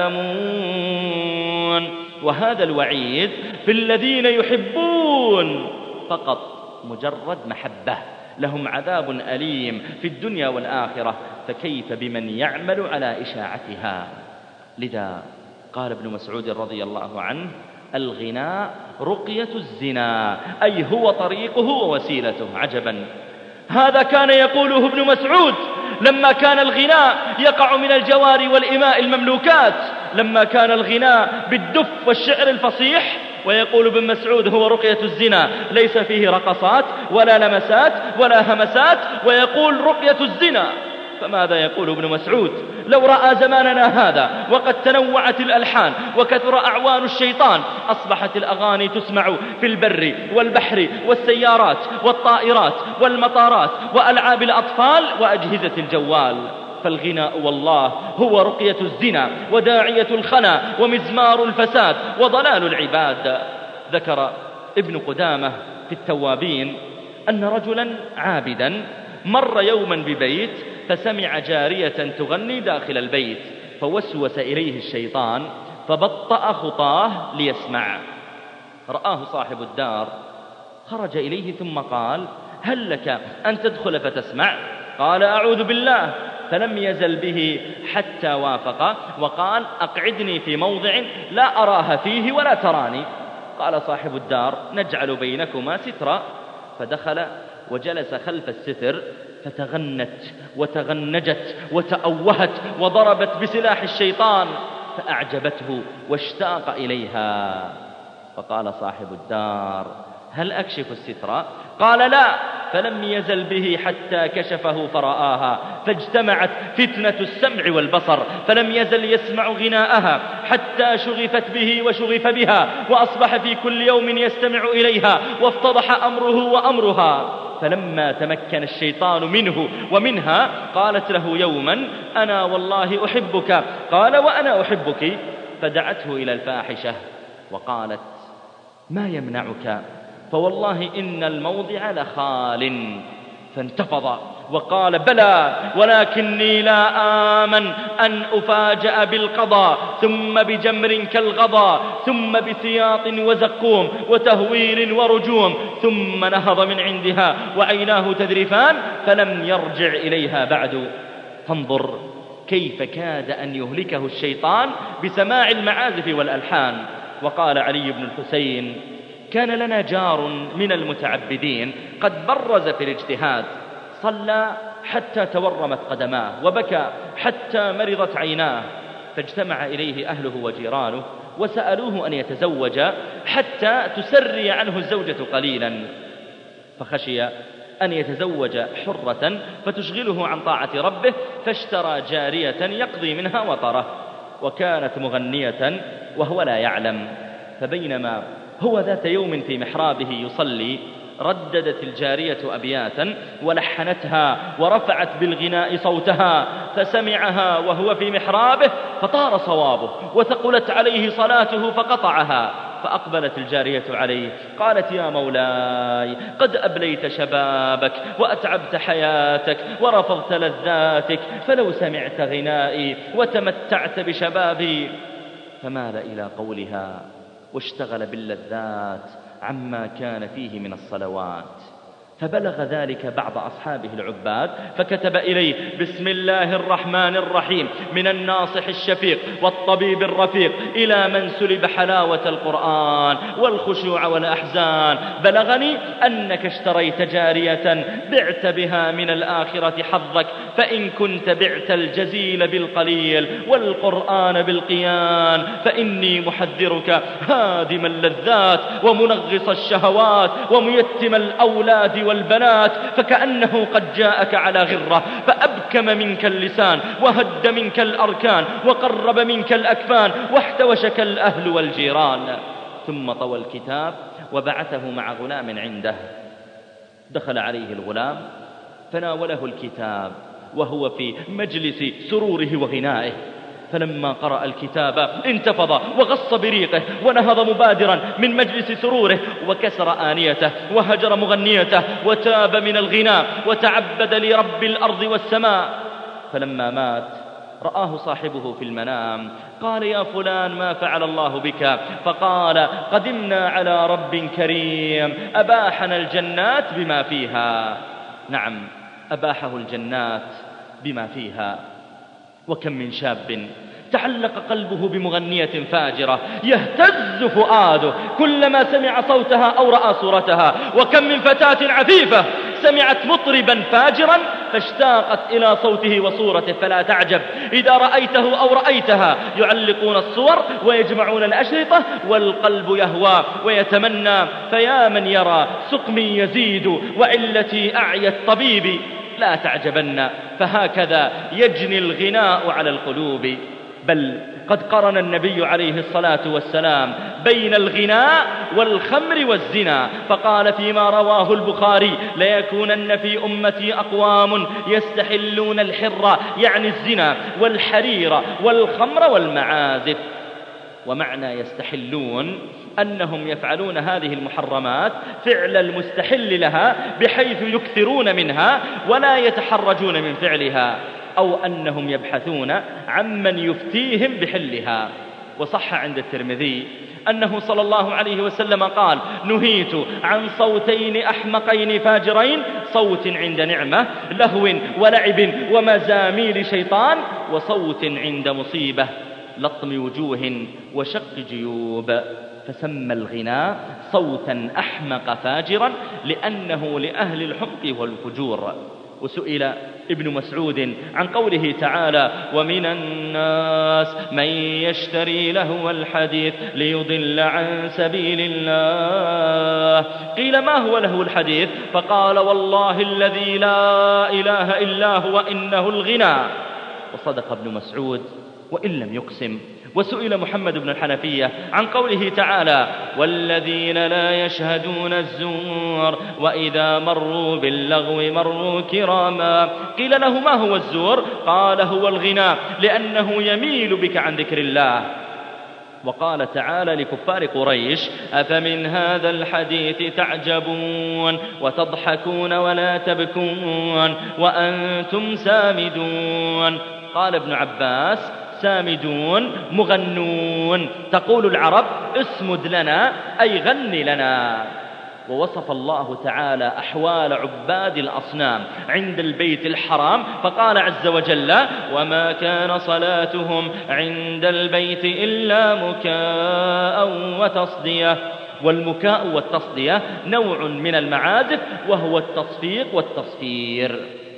تعلمون. وهذا الوعيد في الذين يحبون فقط، مجرد محبة، لهم عذاب أليم في الدنيا والآخرة، فكيف بمن يعمل على إشاعتها؟ لذا قال ابن مسعود رضي الله عنه الغناء رقية الزنا، أي هو طريقه ووسيلته. عجبا، هذا كان يقوله ابن مسعود لما كان الغناء يقع من الجواري والإماء المملوكات، لما كان الغناء بالدف والشعر الفصيح. ويقول ابن مسعود هو رقية الزنا، ليس فيه رقصات ولا لمسات ولا همسات، ويقول رقية الزنا فماذا يقول ابن مسعود؟ لو رأى زماننا هذا وقد تنوعت الألحان وكثر أعوان الشيطان، أصبحت الأغاني تسمع في البر والبحر والسيارات والطائرات والمطارات وألعاب الأطفال وأجهزة الجوال. فالغناء والله هو رقية الزنا وداعية الخنا ومزمار الفساد وضلال العباد. ذكر ابن قدامة في التوابين أن رجلا عابدا مر يوما ببيت فسمع جارية تغني داخل البيت، فوسوس إليه الشيطان فبطأ خطاه ليسمع. رآه صاحب الدار، خرج إليه ثم قال: هل لك أن تدخل فتسمع؟ قال: أعوذ بالله. فلم يزل به حتى وافق وقال: أقعدني في موضع لا أراها فيه ولا تراني. قال صاحب الدار: نجعل بينكما سترا. فدخل وجلس خلف الستر، فتغنت وتغنجت وتأوهت وضربت بسلاح الشيطان، فأعجبته واشتاق إليها. فقال صاحب الدار: هل أكشف الستر؟ قال: لا. فلم يزل به حتى كشفه فرآها، فاجتمعت فتنة السمع والبصر، فلم يزل يسمع غناءها حتى شغفت به وشغف بها، وأصبح في كل يوم يستمع إليها، وافتضح أمره وأمرها. فلما تمكن الشيطان منه ومنها قالت له يوما: أنا والله أحبك. قال: وأنا أحبك. فدعته إلى الفاحشة وقالت: ما يمنعك؟ فوالله إن الموضع لخال. فانتفض وقال: بلى، ولكني لا آمن أن أفاجأ بالقضاء ثم بجمر كالغضا ثم بسياط وزقوم وتهويل ورجوم. ثم نهض من عندها وعيناه تذرفان فلم يرجع إليها بعد. فانظر كيف كاد أن يهلكه الشيطان بسماع المعازف والألحان. وقال علي بن الحسين: كان لنا جار من المتعبدين قد برز في الاجتهاد، صلى حتى تورمت قدماه وبكى حتى مرضت عيناه، فاجتمع إليه أهله وجيرانه وسألوه أن يتزوج حتى تسري عنه الزوجة قليلا، فخشي أن يتزوج حرة فتشغله عن طاعة ربه، فاشترى جارية يقضي منها وطره، وكانت مغنية وهو لا يعلم. فبينما هو ذات يوم في محرابه يصلي، رددت الجارية أبياتا ولحنتها ورفعت بالغناء صوتها، فسمعها وهو في محرابه فطار صوابه وثقلت عليه صلاته فقطعها. فأقبلت الجارية عليه قالت: يا مولاي، قد أبليت شبابك وأتعبت حياتك ورفضت لذاتك، فلو سمعت غنائي وتمتعت بشبابي. فمال إلى قولها واشتغل باللذات عما كان فيه من الصلوات. فبلغ ذلك بعض أصحابه العباد فكتب إليه: بسم الله الرحمن الرحيم، من الناصح الشفيق والطبيب الرفيق إلى من سلب حلاوة القرآن والخشوع والأحزان، بلغني أنك اشتريت جارية بعت بها من الآخرة حظك، فإن كنت بعت الجزيل بالقليل والقرآن بالقيان، فإني محذرك هادم اللذات ومنغص الشهوات وميتم الأولاد والبنات، فكأنه قد جاءك على غرة فأبكم منك اللسان وهد منك الأركان وقرب منك الأكفان واحتوشك الأهل والجيران. ثم طوى الكتاب وبعثه مع غلام عنده. دخل عليه الغلام فناوله الكتاب وهو في مجلس سروره وغنائه، فلما قرأ الكتاب انتفض وغص بريقه ونهض مبادرا من مجلس سروره وكسر آنيته وهجر مغنيته وتاب من الغناء وتعبد لرب الأرض والسماء. فلما مات رآه صاحبه في المنام، قال: يا فلان، ما فعل الله بك؟ فقال: قدمنا على رب كريم أباحنا الجنات بما فيها. نعم، أباحه الجنات بما فيها. وكم من شاب تعلق قلبه بمغنية فاجرة يهتز فؤاده كلما سمع صوتها أو رأى صورتها، وكم من فتاة عفيفة سمعت مطربا فاجرا فاشتاقت إلى صوته وصورته. فلا تعجب إذا رأيته أو رأيتها يعلقون الصور ويجمعون الأشرطة والقلب يهوى ويتمنى. فيا من يرى سقمي يزيد وعلتي أعيت طبيبي، لا تعجبن، فهكذا يجني الغناء على القلوب. بل قد قرن النبي عليه الصلاة والسلام بين الغناء والخمر والزنا، فقال فيما رواه البخاري: ليكونن في أمتي أقوام يستحلون الحر، يعني الزنا، والحرير والخمر والمعازف. ومعنى يستحلون أنهم يفعلون هذه المحرمات فعل المستحل لها، بحيث يكثرون منها ولا يتحرجون من فعلها، أو أنهم يبحثون عمن يفتيهم بحلها. وصح عند الترمذي أنه صلى الله عليه وسلم قال: نهيت عن صوتين أحمقين فاجرين، صوت عند نعمة لهو ولعب ومزامير شيطان، وصوت عند مصيبة لطم وجوه وشق جيوب. فسمى الغناء صوتا أحمق فاجرا لأنه لأهل الحمق والفجور. وسئل ابن مسعود عن قوله تعالى: ومن الناس من يشتري لهو الحديث ليضل عن سبيل الله. قيل: ما هو لهو الحديث؟ فقال: والله الذي لا إله إلا هو إنه الغنى. وصدق ابن مسعود وإن لم يقسم. وسئل محمد بن الحنفية عن قوله تعالى: والذين لا يشهدون الزور وإذا مروا باللغو مروا كراما. قيل له: ما هو الزور؟ قال: هو الغنى، لأنه يميل بك عن ذكر الله. وقال تعالى لكفار قريش: أفمن هذا الحديث تعجبون وتضحكون ولا تبكون وأنتم سامدون. قال ابن عباس: سامدون مغنون. تقول العرب: اسمد لنا أي غني لنا. ووصف الله تعالى أحوال عباد الأصنام عند البيت الحرام فقال عز وجل: وما كان صلاتهم عند البيت إلا مكاء وتصدية. والمكاء والتصدية نوع من المعازف، وهو التصفيق والتصفير.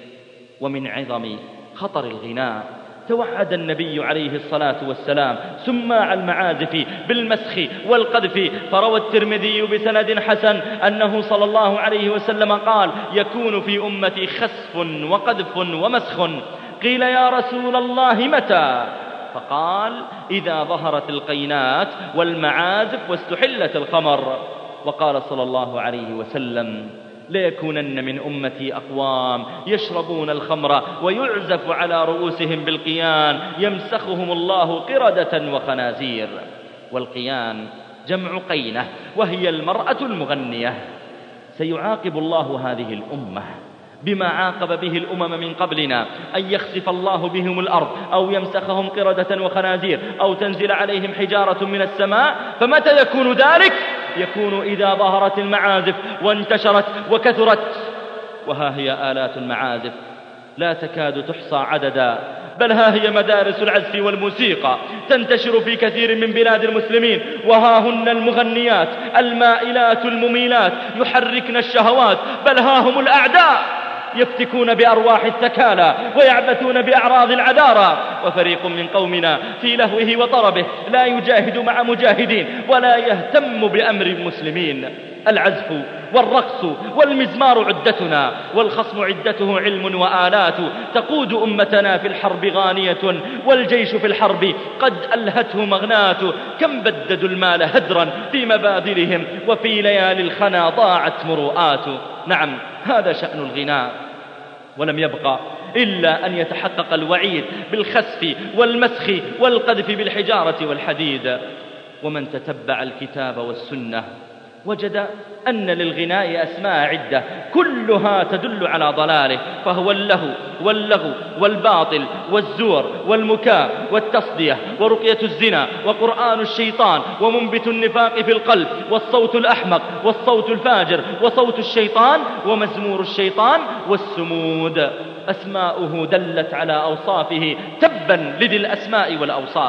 ومن عظم خطر الغناء توعد النبي عليه الصلاة والسلام سماع المعازف بالمسخ والقذف، فروى الترمذي بسند حسن أنه صلى الله عليه وسلم قال: يكون في أمتي خسف وقذف ومسخ. قيل: يا رسول الله متى؟ فقال: إذا ظهرت القينات والمعازف واستحلت الخمر. وقال صلى الله عليه وسلم: ليكونن من أمتي أقوام يشربون الخمر ويعزف على رؤوسهم بالقيان يمسخهم الله قردة وخنازير. والقيان جمع قينة، وهي المرأة المغنية. سيعاقب الله هذه الأمة بما عاقب به الأمم من قبلنا، أن يخسف الله بهم الأرض أو يمسخهم قردة وخنازير أو تنزل عليهم حجارة من السماء. فمتى يكون ذلك؟ يكون إذا ظهرت المعازف وانتشرت وكثرت. وها هي آلات المعازف لا تكاد تحصى عددا، بل ها هي مدارس العزف والموسيقى تنتشر في كثير من بلاد المسلمين. وها هن المغنيات المائلات المميلات يحركن الشهوات، بل ها هم الأعداء يفتكون بأرواح الثكالى ويعبثون بأعراض العذارى. وفريق من قومنا في لهوه وطربه لا يجاهد مع مجاهدين ولا يهتم بأمر المسلمين. العزف والرقص والمزمار عدتنا، والخصم عدته علم وآلات، تقود أمتنا في الحرب غانية، والجيش في الحرب قد ألهته مغنات. كم بددوا المال هدرا في مبادلهم، وفي ليالي الخنا ضاعت مروءات. نعم، هذا شأن الغناء. ولم يبقى إلا أن يتحقق الوعيد بالخسف والمسخ والقذف بالحجارة والحديد. ومن تتبع الكتاب والسنة وجد أن للغناء أسماء عدة كلها تدل على ضلاله، فهو اللهو واللغو والباطل والزور والمكاء والتصدية ورقية الزنا وقرآن الشيطان ومنبت النفاق في القلب والصوت الأحمق والصوت الفاجر وصوت الشيطان ومزمور الشيطان والسمود. أسماؤه دلت على أوصافه، تبا لذي الأسماء والأوصاف.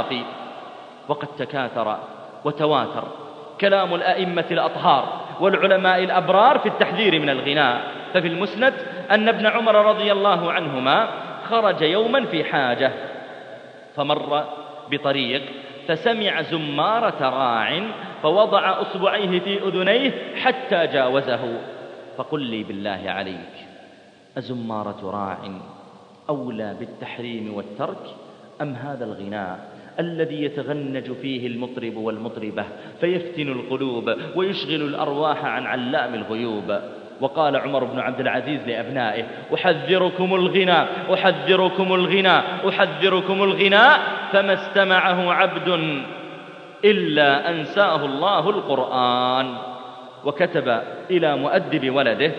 وقد تكاثر وتواتر كلام الأئمة الأطهار والعلماء الأبرار في التحذير من الغناء. ففي المسند أن ابن عمر رضي الله عنهما خرج يوما في حاجة، فمر بطريق فسمع زمارة راع فوضع أصبعيه في أذنيه حتى جاوزه. فقل لي بالله عليك، أزمارة راع أولى بالتحريم والترك أم هذا الغناء الذي يتغنج فيه المطرب والمطربة فيفتن القلوب ويشغل الأرواح عن علام الغيوب؟ وقال عمر بن عبد العزيز لأبنائه: أحذركم الغناء أحذركم الغناء أحذركم الغناء، فما استمعه عبد إلا أنساه الله القرآن. وكتب إلى مؤدب ولده: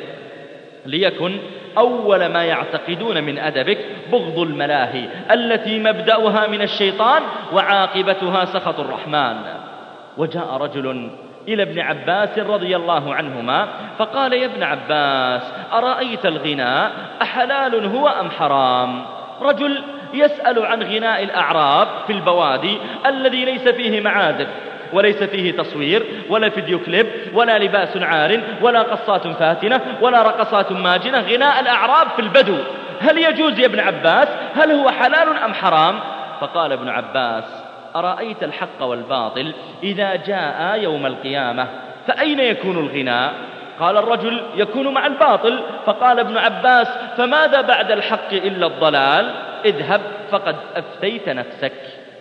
ليكن أول ما يعتقدون من أدبك بغض الملاهي التي مبدأها من الشيطان وعاقبتها سخط الرحمن. وجاء رجل إلى ابن عباس رضي الله عنهما فقال: يا ابن عباس، أرأيت الغناء أحلال هو أم حرام؟ رجل يسأل عن غناء الأعراب في البوادي الذي ليس فيه معازف وليس فيه تصوير ولا فيديو كليب ولا لباس عار ولا قصات فاتنة ولا رقصات ماجنة، غناء الأعراب في البدو، هل يجوز يا ابن عباس؟ هل هو حلال أم حرام؟ فقال ابن عباس: أرأيت الحق والباطل إذا جاء يوم القيامة فأين يكون الغناء؟ قال الرجل: يكون مع الباطل. فقال ابن عباس: فماذا بعد الحق إلا الضلال؟ اذهب فقد أفتيت نفسك.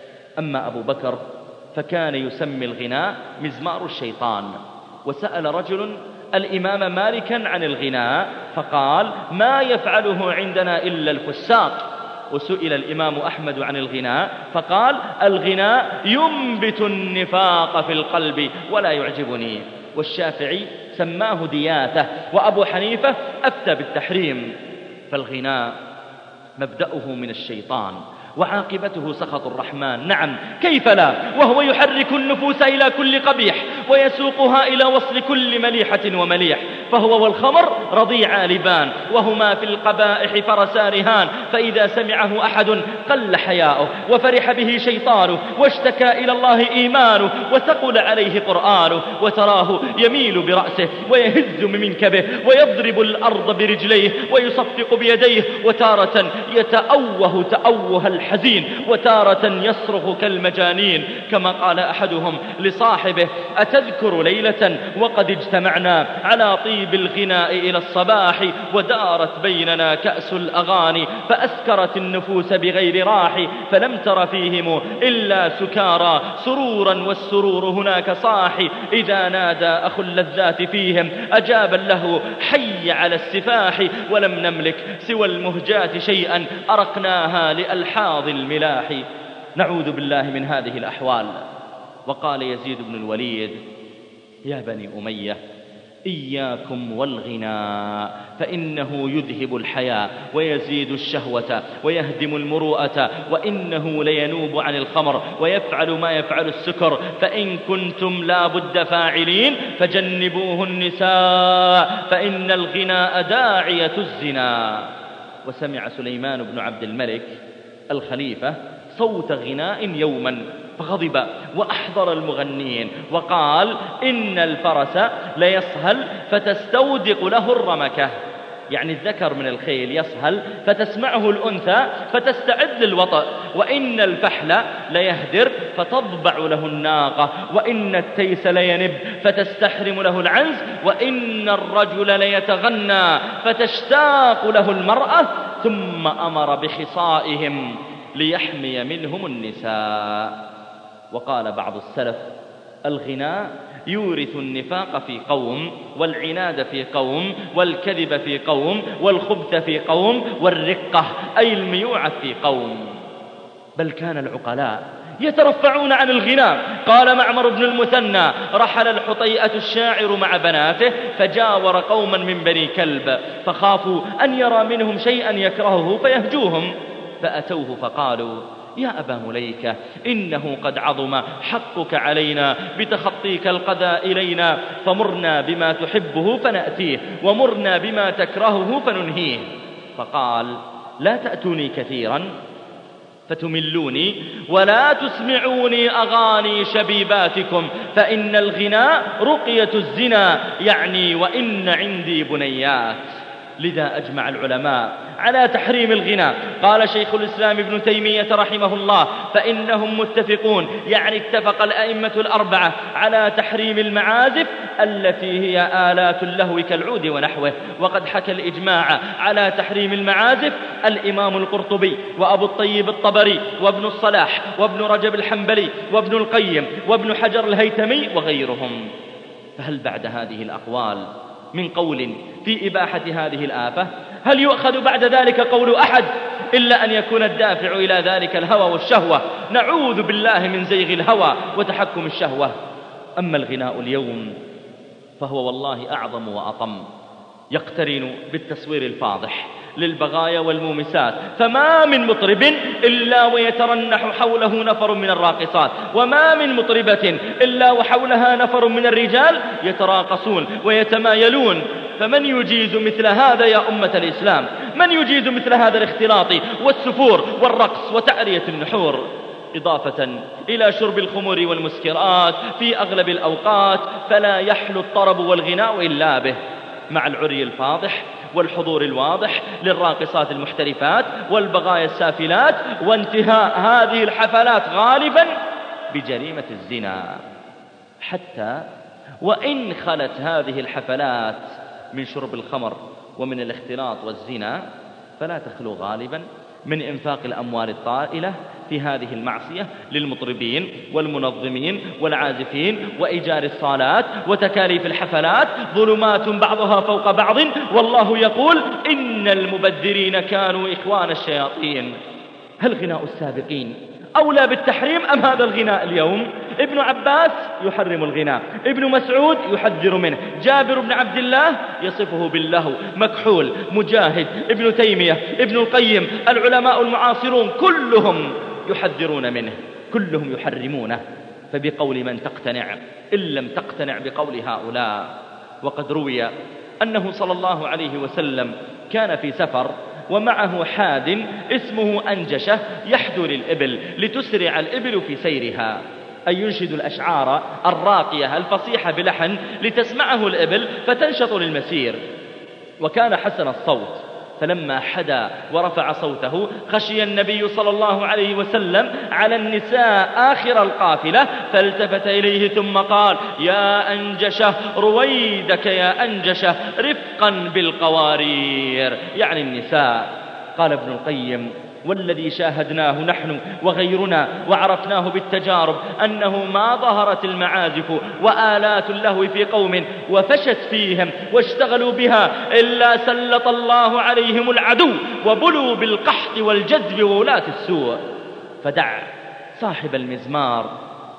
أما أبو بكر فكان يسمي الغناء مزمار الشيطان. وسأل رجل الإمام مالكا عن الغناء فقال: ما يفعله عندنا إلا الفساق. وسئل الإمام أحمد عن الغناء فقال: الغناء ينبت النفاق في القلب ولا يعجبني. والشافعي سماه دياثة، وأبو حنيفة أفتى بالتحريم. فالغناء مبدأه من الشيطان وعاقبته سخط الرحمن، نعم كيف لا، وهو يحرك النفوس إلى كل قبيح ويسوقها إلى وصل كل مليحة ومليح. فهو والخمر رضيعا لبان، وهما في القبائح فرسا رهان، فإذا سمعه أحد قل حياؤه وفرح به شيطانه واشتكى إلى الله إيمانه وثقل عليه قرآنه، وتراه يميل برأسه ويهز بمنكبه ويضرب الأرض برجليه ويصفق بيديه، وتارة يتأوه تأوه الحزين وتارة يصرخ كالمجانين، كما قال أحدهم لصاحبه: أتذكر ليلة وقد اجتمعنا على طيب الغناء إلى الصباح ودارت بيننا كأس الأغاني فأسكرت النفوس بغير راح فلم تر فيهم إلا سكارى سرورا والسرور هناك صاحي، إذا نادى أخو اللذات فيهم أجابا له حي على السفاح، ولم نملك سوى المهجات شيئا أرقناها لألحاظ الملاح. نعوذ بالله من هذه الأحوال. وقال يزيد بن الوليد: يا بني أمية، إياكم والغناء فإنه يذهب الحياء ويزيد الشهوة ويهدم المروءة، وإنه لينوب عن الخمر ويفعل ما يفعل السكر، فإن كنتم لا بد فاعلين فجنبوه النساء فإن الغناء داعية الزنا. وسمع سليمان بن عبد الملك الخليفة صوت غناء يوما فغضب وأحضر المغنين وقال: إن الفرس ليصهل فتستودق له الرمكة، يعني الذكر من الخيل يصهل فتسمعه الأنثى فتستعد للوطأ، وإن الفحل ليهدر فتضبع له الناقة، وإن التيس لينب فتستحرم له العنز، وإن الرجل ليتغنى فتشتاق له المرأة، ثم أمر بخصائهم ليحمي منهم النساء. وقال بعض السلف: الغناء يورث النفاق في قوم، والعناد في قوم، والكذب في قوم، والخبث في قوم، والرقة أي الميوعة في قوم. بل كان العقلاء يترفعون عن الغناء. قال معمر بن المثنى: رحل الحطيئة الشاعر مع بناته فجاور قوما من بني كلب، فخافوا أن يرى منهم شيئا يكرهه فيهجوهم، فأتوه فقالوا: يا أبا مليكة، إنه قد عظم حقك علينا بتخطيك القذى إلينا، فمرنا بما تحبه فنأتيه، ومرنا بما تكرهه فننهيه. فقال: لا تأتوني كثيرا فتملوني، ولا تسمعوني أغاني شبيباتكم، فإن الغناء رقية الزنا، يعني وإن عندي بنيات. لذا أجمع العلماء على تحريم الغناء. قال شيخ الإسلام ابن تيمية رحمه الله: فإنهم متفقون، يعني اتفق الأئمة الأربعة على تحريم المعازف التي هي آلات اللهو كالعود ونحوه. وقد حكى الإجماع على تحريم المعازف الإمام القرطبي وأبو الطيب الطبري وابن الصلاح وابن رجب الحنبلي وابن القيم وابن حجر الهيثمي وغيرهم. فهل بعد هذه الأقوال من قول في إباحة هذه الآفة؟ هل يؤخذ بعد ذلك قول أحد إلا أن يكون الدافع إلى ذلك الهوى والشهوة؟ نعوذ بالله من زيغ الهوى وتحكم الشهوة. أما الغناء اليوم فهو والله أعظم وأطم، يقترن بالتصوير الفاضح للبغايا والمومسات، فما من مطرب إلا ويترنح حوله نفر من الراقصات، وما من مطربة إلا وحولها نفر من الرجال يتراقصون ويتمايلون. فمن يجيز مثل هذا يا أمة الإسلام؟ من يجيز مثل هذا الاختلاط والسفور والرقص وتعرية النحور؟ إضافة إلى شرب الخمر والمسكرات في أغلب الأوقات، فلا يحلو الطرب والغناء إلا به، مع العري الفاضح والحضور الواضح للراقصات المحترفات والبغايا السافلات، وانتهاء هذه الحفلات غالبا بجريمة الزنا. حتى وإن خلت هذه الحفلات من شرب الخمر ومن الاختلاط والزنا، فلا تخلو غالبا من إنفاق الأموال الطائلة في هذه المعصية للمطربين والمنظمين والعازفين وإيجار الصالات وتكاليف الحفلات، ظلمات بعضها فوق بعض. والله يقول: إن المبذرين كانوا إخوان الشياطين. هل غناء السابقين أولى بالتحريم أم هذا الغناء اليوم؟ ابن عباس يحرم الغناء، ابن مسعود يحذر منه، جابر بن عبد الله يصفه باللهو، مكحول، مجاهد، ابن تيمية، ابن القيم، العلماء المعاصرون كلهم يحذرون منه، كلهم يحرمونه. فبقول من تقتنع إن لم تقتنع بقول هؤلاء. وقد روي أنه صلى الله عليه وسلم كان في سفر ومعه حاد اسمه أنجشة يحدو للإبل لتسرع الإبل في سيرها، أي ينشد الأشعار الراقية الفصيحة بلحن لتسمعه الإبل فتنشط للمسير. وكان حسن الصوت، فلما حدا ورفع صوته خشي النبي صلى الله عليه وسلم على النساء آخر القافلة، فالتفت إليه ثم قال: يا أنجشة رويدك يا أنجشة رفقا بالقوارير، يعني النساء. قال ابن القيم: والذي شاهدناه نحن وغيرنا وعرفناه بالتجارب أنه ما ظهرت المعازف وآلات اللهو في قوم وفشت فيهم واشتغلوا بها إلا سلط الله عليهم العدو وبلوا بالقحط والجذب وولاة السوء. فدع صاحب المزمار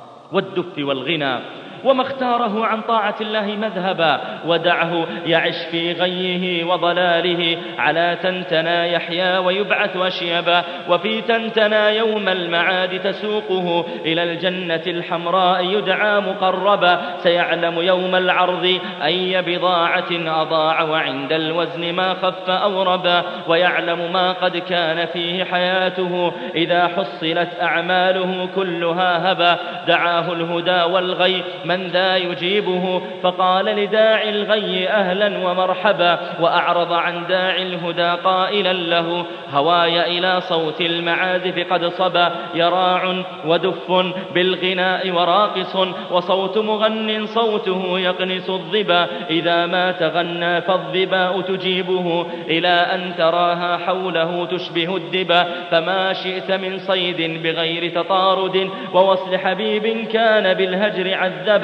والدف والغنى وما اختاره عن طاعة الله مذهبا، ودعه يعش في غيه وضلاله. على تنتنا يحيا ويبعث أشيبا، وفي تنتنا يوم المعاد تسوقه إلى الجنة الحمراء يدعى مقربا. سيعلم يوم العرض أي بضاعة أضاع، وعند الوزن ما خف أو ربا. ويعلم ما قد كان فيه حياته إذا حصلت أعماله كلها هبا. دعاه الهدى والغي من ذا يجيبه، فقال لداعي الغي أهلا ومرحبا. وأعرض عن داعي الهدى قائلا له: هواي إلى صوت المعازف قد صبا. يراع ودف بالغناء وراقص، وصوت مغن صوته يقنس الظبا. إذا ما تغنى فالظباء تجيبه، إلى أن تراها حوله تشبه الدبا. فما شئت من صيد بغير تطارد، ووصل حبيب كان بالهجر عذبا.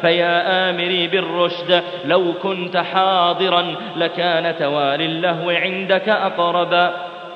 فيا آمري بالرشد لو كنت حاضرا، لكان توالي اللهو عندك أقربا.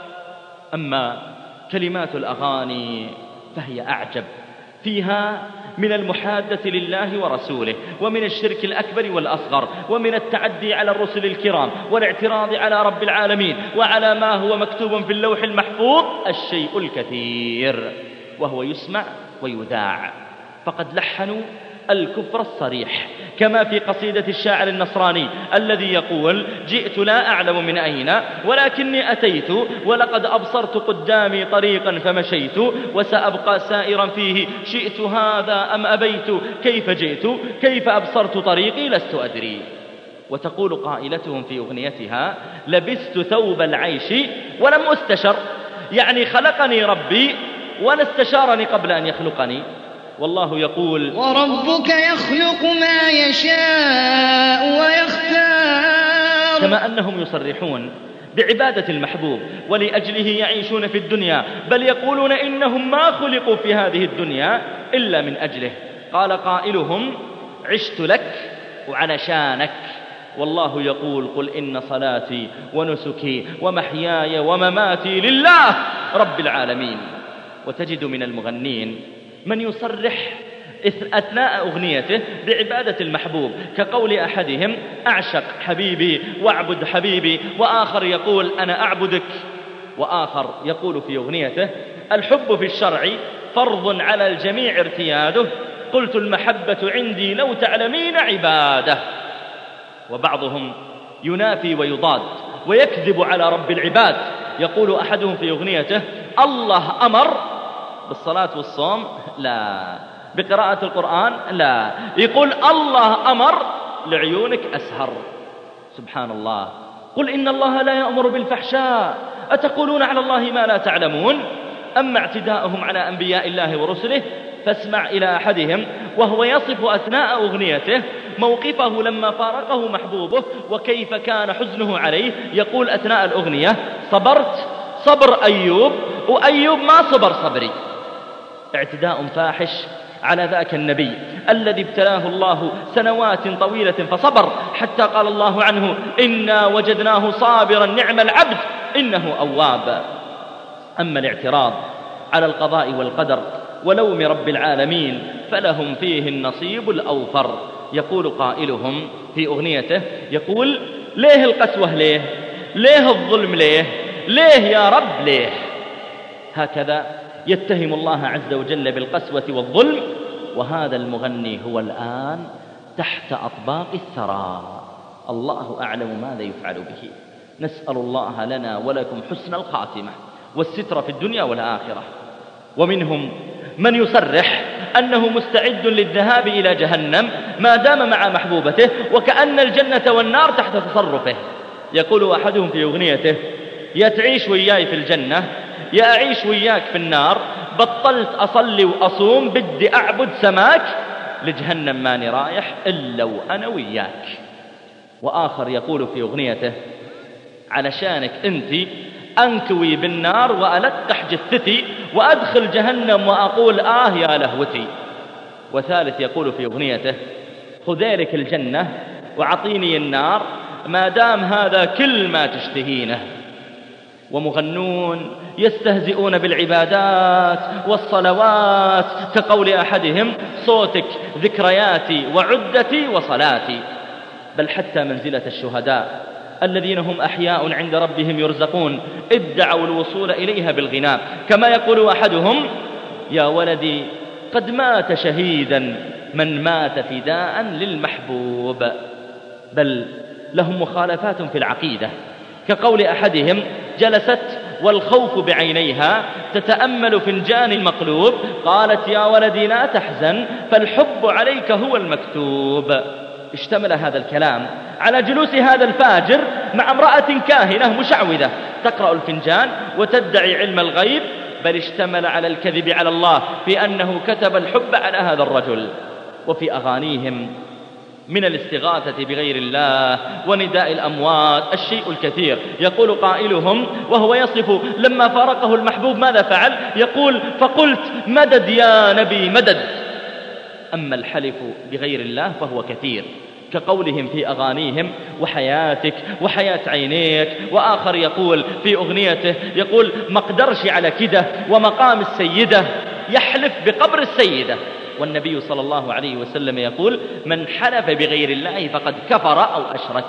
أما كلمات الأغاني فهي أعجب، فيها من المحادة لله ورسوله، ومن الشرك الأكبر والأصغر، ومن التعدي على الرسل الكرام، والاعتراض على رب العالمين وعلى ما هو مكتوب في اللوح المحفوظ الشيء الكثير، وهو يسمع ويذاع. فقد لحنوا الكفر الصريح، كما في قصيدة الشاعر النصراني الذي يقول: جئت لا أعلم من أين ولكني أتيت، ولقد أبصرت قدامي طريقا فمشيت، وسأبقى سائرا فيه شئت هذا أم أبيت. كيف جئت كيف أبصرت طريقي لست أدري. وتقول قائلتهم في أغنيتها: لبست ثوب العيش ولم أستشر، يعني خلقني ربي ولا استشارني قبل أن يخلقني. والله يقول: وربك يخلق ما يشاء ويختار. كما أنهم يصرحون بعبادة المحبوب ولأجله يعيشون في الدنيا، بل يقولون إنهم ما خلقوا في هذه الدنيا إلا من أجله. قال قائلهم: عشت لك وعلشانك. والله يقول: قل إن صلاتي ونسكي ومحياي ومماتي لله رب العالمين. وتجد من المغنين من يصرح أثناء أغنيته بعبادة المحبوب، كقول أحدهم: أعشق حبيبي وأعبد حبيبي، وآخر يقول: أنا أعبدك. وآخر يقول في أغنيته: الحب في الشرع فرض على الجميع ارتياده، قلت المحبة عندي لو تعلمين عباده. وبعضهم ينافي ويضاد ويكذب على رب العباد. يقول أحدهم في أغنيته: الله أمر بالصلاة والصوم لا، بقراءة القرآن لا، يقول الله أمر لعيونك أسهر. سبحان الله. قل إن الله لا يأمر بالفحشاء أتقولون على الله ما لا تعلمون. أما اعتداءهم على أنبياء الله ورسله فاسمع إلى أحدهم وهو يصف أثناء أغنيته موقفه لما فارقه محبوبه وكيف كان حزنه عليه. يقول أثناء الأغنية: صبرت صبر أيوب وأيوب ما صبر صبري. اعتداء فاحش على ذاك النبي الذي ابتلاه الله سنوات طويلة فصبر، حتى قال الله عنه: إنا وجدناه صابرا نعم العبد إنه أواب. أما الاعتراض على القضاء والقدر ولوم رب العالمين فلهم فيه النصيب الأوفر. يقول قائلهم في أغنيته، يقول: ليه القسوة ليه؟ ليه الظلم ليه؟ ليه يا رب ليه؟ هكذا يتهم الله عز وجل بالقسوة والظلم، وهذا المغني هو الآن تحت أطباق الثرى. الله أعلم ماذا يفعل به. نسأل الله لنا ولكم حسن الخاتمة والستر في الدنيا والآخرة. ومنهم من يصرح أنه مستعد للذهاب إلى جهنم ما دام مع محبوبته، وكأن الجنة والنار تحت تصرفه. يقول أحدهم في أغنيته: يا تعيش وياي في الجنة يا أعيش وياك في النار، بطلت أصلي وأصوم بدي أعبد سماك، لجهنم ماني رايح إلا وأنا وياك. وآخر يقول في أغنيته: علشانك أنت أنكوي بالنار وألقح جثتي وأدخل جهنم وأقول آه يا لهوتي. وثالث يقول في أغنيته: خذيلك الجنة وعطيني النار ما دام هذا كل ما تشتهينه. ومغنون يستهزئون بالعبادات والصلوات، كقول أحدهم: صوتك ذكرياتي وعدتي وصلاتي. بل حتى منزلة الشهداء الذين هم أحياء عند ربهم يرزقون ادعوا الوصول إليها بالغناء، كما يقول أحدهم: يا ولدي قد مات شهيدا من مات فداء للمحبوب. بل لهم مخالفات في العقيدة، كقول أحدهم: جلست والخوف بعينيها تتأمل فنجان المقلوب، قالت: يا ولدي لا تحزن فالحب عليك هو المكتوب. اشتمل هذا الكلام على جلوس هذا الفاجر مع امرأة كاهنة مشعوذة تقرأ الفنجان وتدعي علم الغيب، بل اشتمل على الكذب على الله في أنه كتب الحب على هذا الرجل. وفي أغانيهم من الاستغاثة بغير الله ونداء الأموات الشيء الكثير. يقول قائلهم وهو يصف لما فارقه المحبوب ماذا فعل؟ يقول: فقلت مدد يا نبي مدد. أما الحلف بغير الله فهو كثير، كقولهم في أغانيهم: وحياتك وحياة عينيك. وآخر يقول في أغنيته، يقول: مقدرش على كده ومقام السيدة، يحلف بقبر السيدة. والنبي صلى الله عليه وسلم يقول: من حلف بغير الله فقد كفر أو أشرك.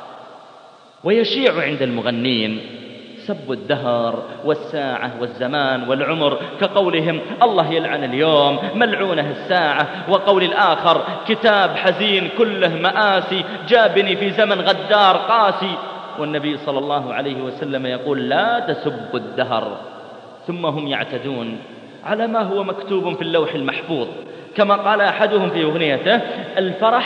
ويشيع عند المغنين سب الدهر والساعة والزمان والعمر، كقولهم: الله يلعن اليوم ملعونه الساعة. وقول الآخر: كتاب حزين كله مآسي جابني في زمن غدار قاسي. والنبي صلى الله عليه وسلم يقول: لا تسبوا الدهر. ثم هم يعتدون على ما هو مكتوب في اللوح المحفوظ، كما قال أحدهم في أغنيته: الفرح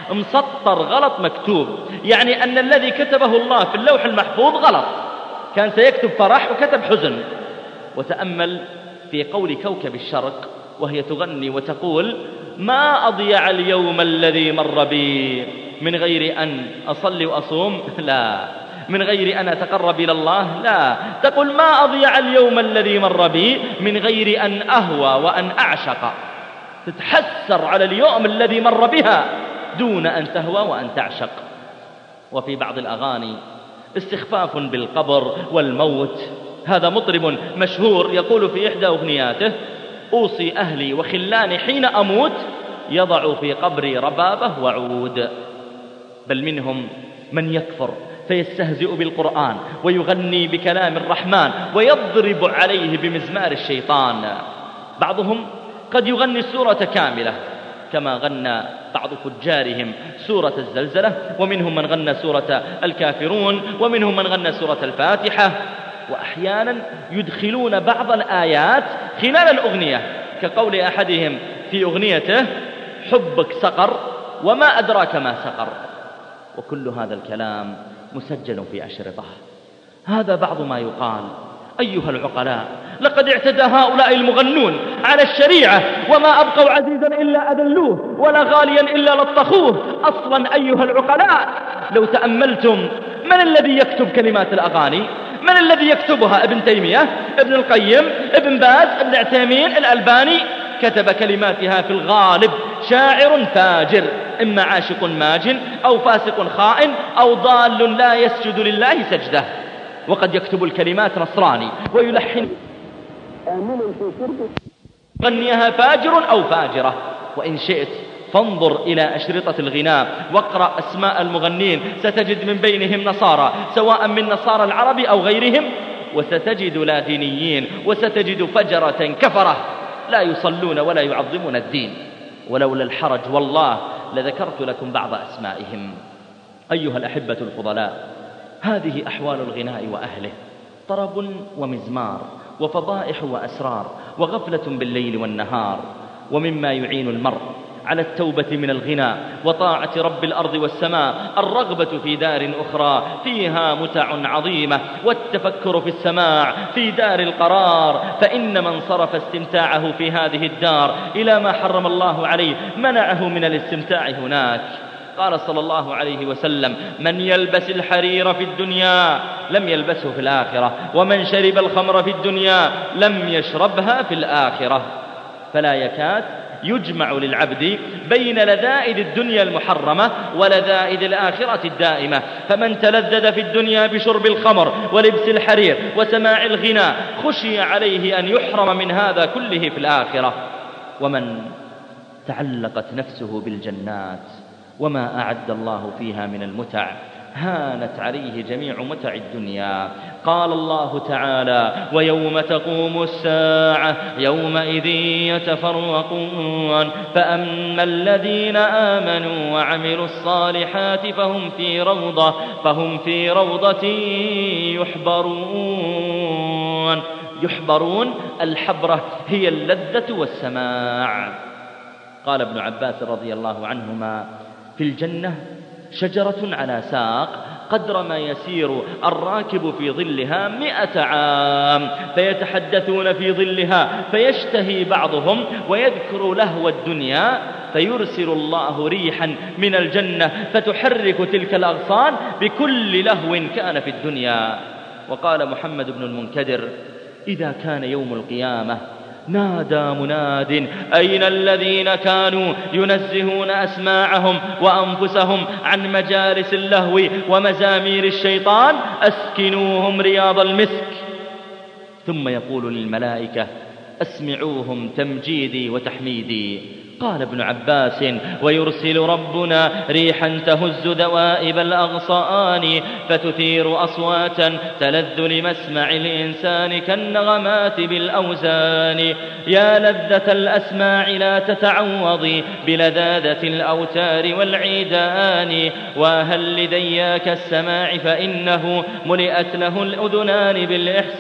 مسطر غلط مكتوب، يعني أن الذي كتبه الله في اللوح المحفوظ غلط، كان سيكتب فرح وكتب حزن. وتأمل في قول كوكب الشرق وهي تغني وتقول: ما أضيع اليوم الذي مر بي من غير أن أصلي وأصوم، لا، من غير أن أتقرب إلى الله، لا، تقول ما أضيع اليوم الذي مر بي من غير أن أهوى وأن أعشق. تتحسر على اليوم الذي مر بها دون أن تهوى وأن تعشق. وفي بعض الأغاني استخفاف بالقبر والموت. هذا مطرب مشهور يقول في إحدى أغنياته: أوصي أهلي وخلاني حين أموت يضع في قبري ربابه وعود. بل منهم من يكفر فيستهزئ بالقرآن ويغني بكلام الرحمن ويضرب عليه بمزمار الشيطان. بعضهم قد يغني السورة كاملة كما غنى بعض فجارهم سورة الزلزلة، ومنهم من غنى سورة الكافرون، ومنهم من غنى سورة الفاتحة. وأحيانا يدخلون بعض الآيات خلال الأغنية، كقول أحدهم في أغنيته: حبك سقر وما أدراك ما سقر. وكل هذا الكلام مسجل في أشرطة. هذا بعض ما يقال. أيها العقلاء، لقد اعتدى هؤلاء المغنون على الشريعة، وما أبقوا عزيزا إلا أذلوه، ولا غاليا إلا لطخوه. أصلا أيها العقلاء، لو تأملتم من الذي يكتب كلمات الأغاني؟ من الذي يكتبها؟ ابن تيمية، ابن القيم، ابن باز، ابن عثيمين، الألباني. كتب كلماتها في الغالب شاعر فاجر، إما عاشق ماجن أو فاسق خائن أو ضال لا يسجد لله سجده. وقد يكتب الكلمات نصراني ويلحن غنيها فاجر أو فاجرة. وإن شئت فانظر إلى أشرطة الغناء واقرأ أسماء المغنين، ستجد من بينهم نصارى، سواء من نصارى العرب أو غيرهم، وستجد لا دينيين، وستجد فجرة كفرة لا يصلون ولا يعظمون الدين. ولولا الحرج والله لذكرت لكم بعض أسمائهم. أيها الأحبة الفضلاء، هذه أحوال الغناء وأهله: طرب ومزمار، وفضائح وأسرار، وغفلة بالليل والنهار. ومما يعين المرء على التوبة من الغناء وطاعة رب الأرض والسماء الرغبة في دار أخرى فيها متع عظيمة، والتفكر في السماع في دار القرار. فإن من صرف استمتاعه في هذه الدار إلى ما حرم الله عليه منعه من الاستمتاع هناك. قال صلى الله عليه وسلم: من يلبس الحرير في الدنيا لم يلبسه في الآخرة، ومن شرب الخمر في الدنيا لم يشربها في الآخرة. فلا يكاد يجمع للعبد بين لذائذ الدنيا المحرمة ولذائذ الآخرة الدائمة. فمن تلذذ في الدنيا بشرب الخمر ولبس الحرير وسماع الغناء خشي عليه أن يحرم من هذا كله في الآخرة. ومن تعلقت نفسه بالجنات وما أعد الله فيها من المتع هانت عليه جميع متع الدنيا. قال الله تعالى: ويوم تقوم الساعة يومئذ يتفرقون فأما الذين آمنوا وعملوا الصالحات فهم في روضة فهم في روضة يحبرون. يحبرون، الحبرة هي اللذة والسماع. قال ابن عباس رضي الله عنهما: في الجنة شجرة على ساق قدر ما يسير الراكب في ظلها مئة عام، فيتحدثون في ظلها فيشتهي بعضهم ويذكر لهو الدنيا، فيرسل الله ريحا من الجنة فتحرك تلك الأغصان بكل لهو كان في الدنيا. وقال محمد بن المنكدر: إذا كان يوم القيامة نادى مناد: أين الذين كانوا ينزهون أسماعهم وأنفسهم عن مجالس اللهو ومزامير الشيطان؟ أسكنوهم رياض المسك. ثم يقول للملائكة: أسمعوهم تمجيدي وتحميدي. قال ابن عباس: ويرسل ربنا ريحا تهز ذوائب الأغصان فتثير أصواتا تلذ لمسمع الإنسان كالنغمات بالأوزان. يا لذة الأسماع لا تتعوضي بلذاذة الأوتار والعيدان، وهل لدياك السماع فإنه ملئت له الأذنان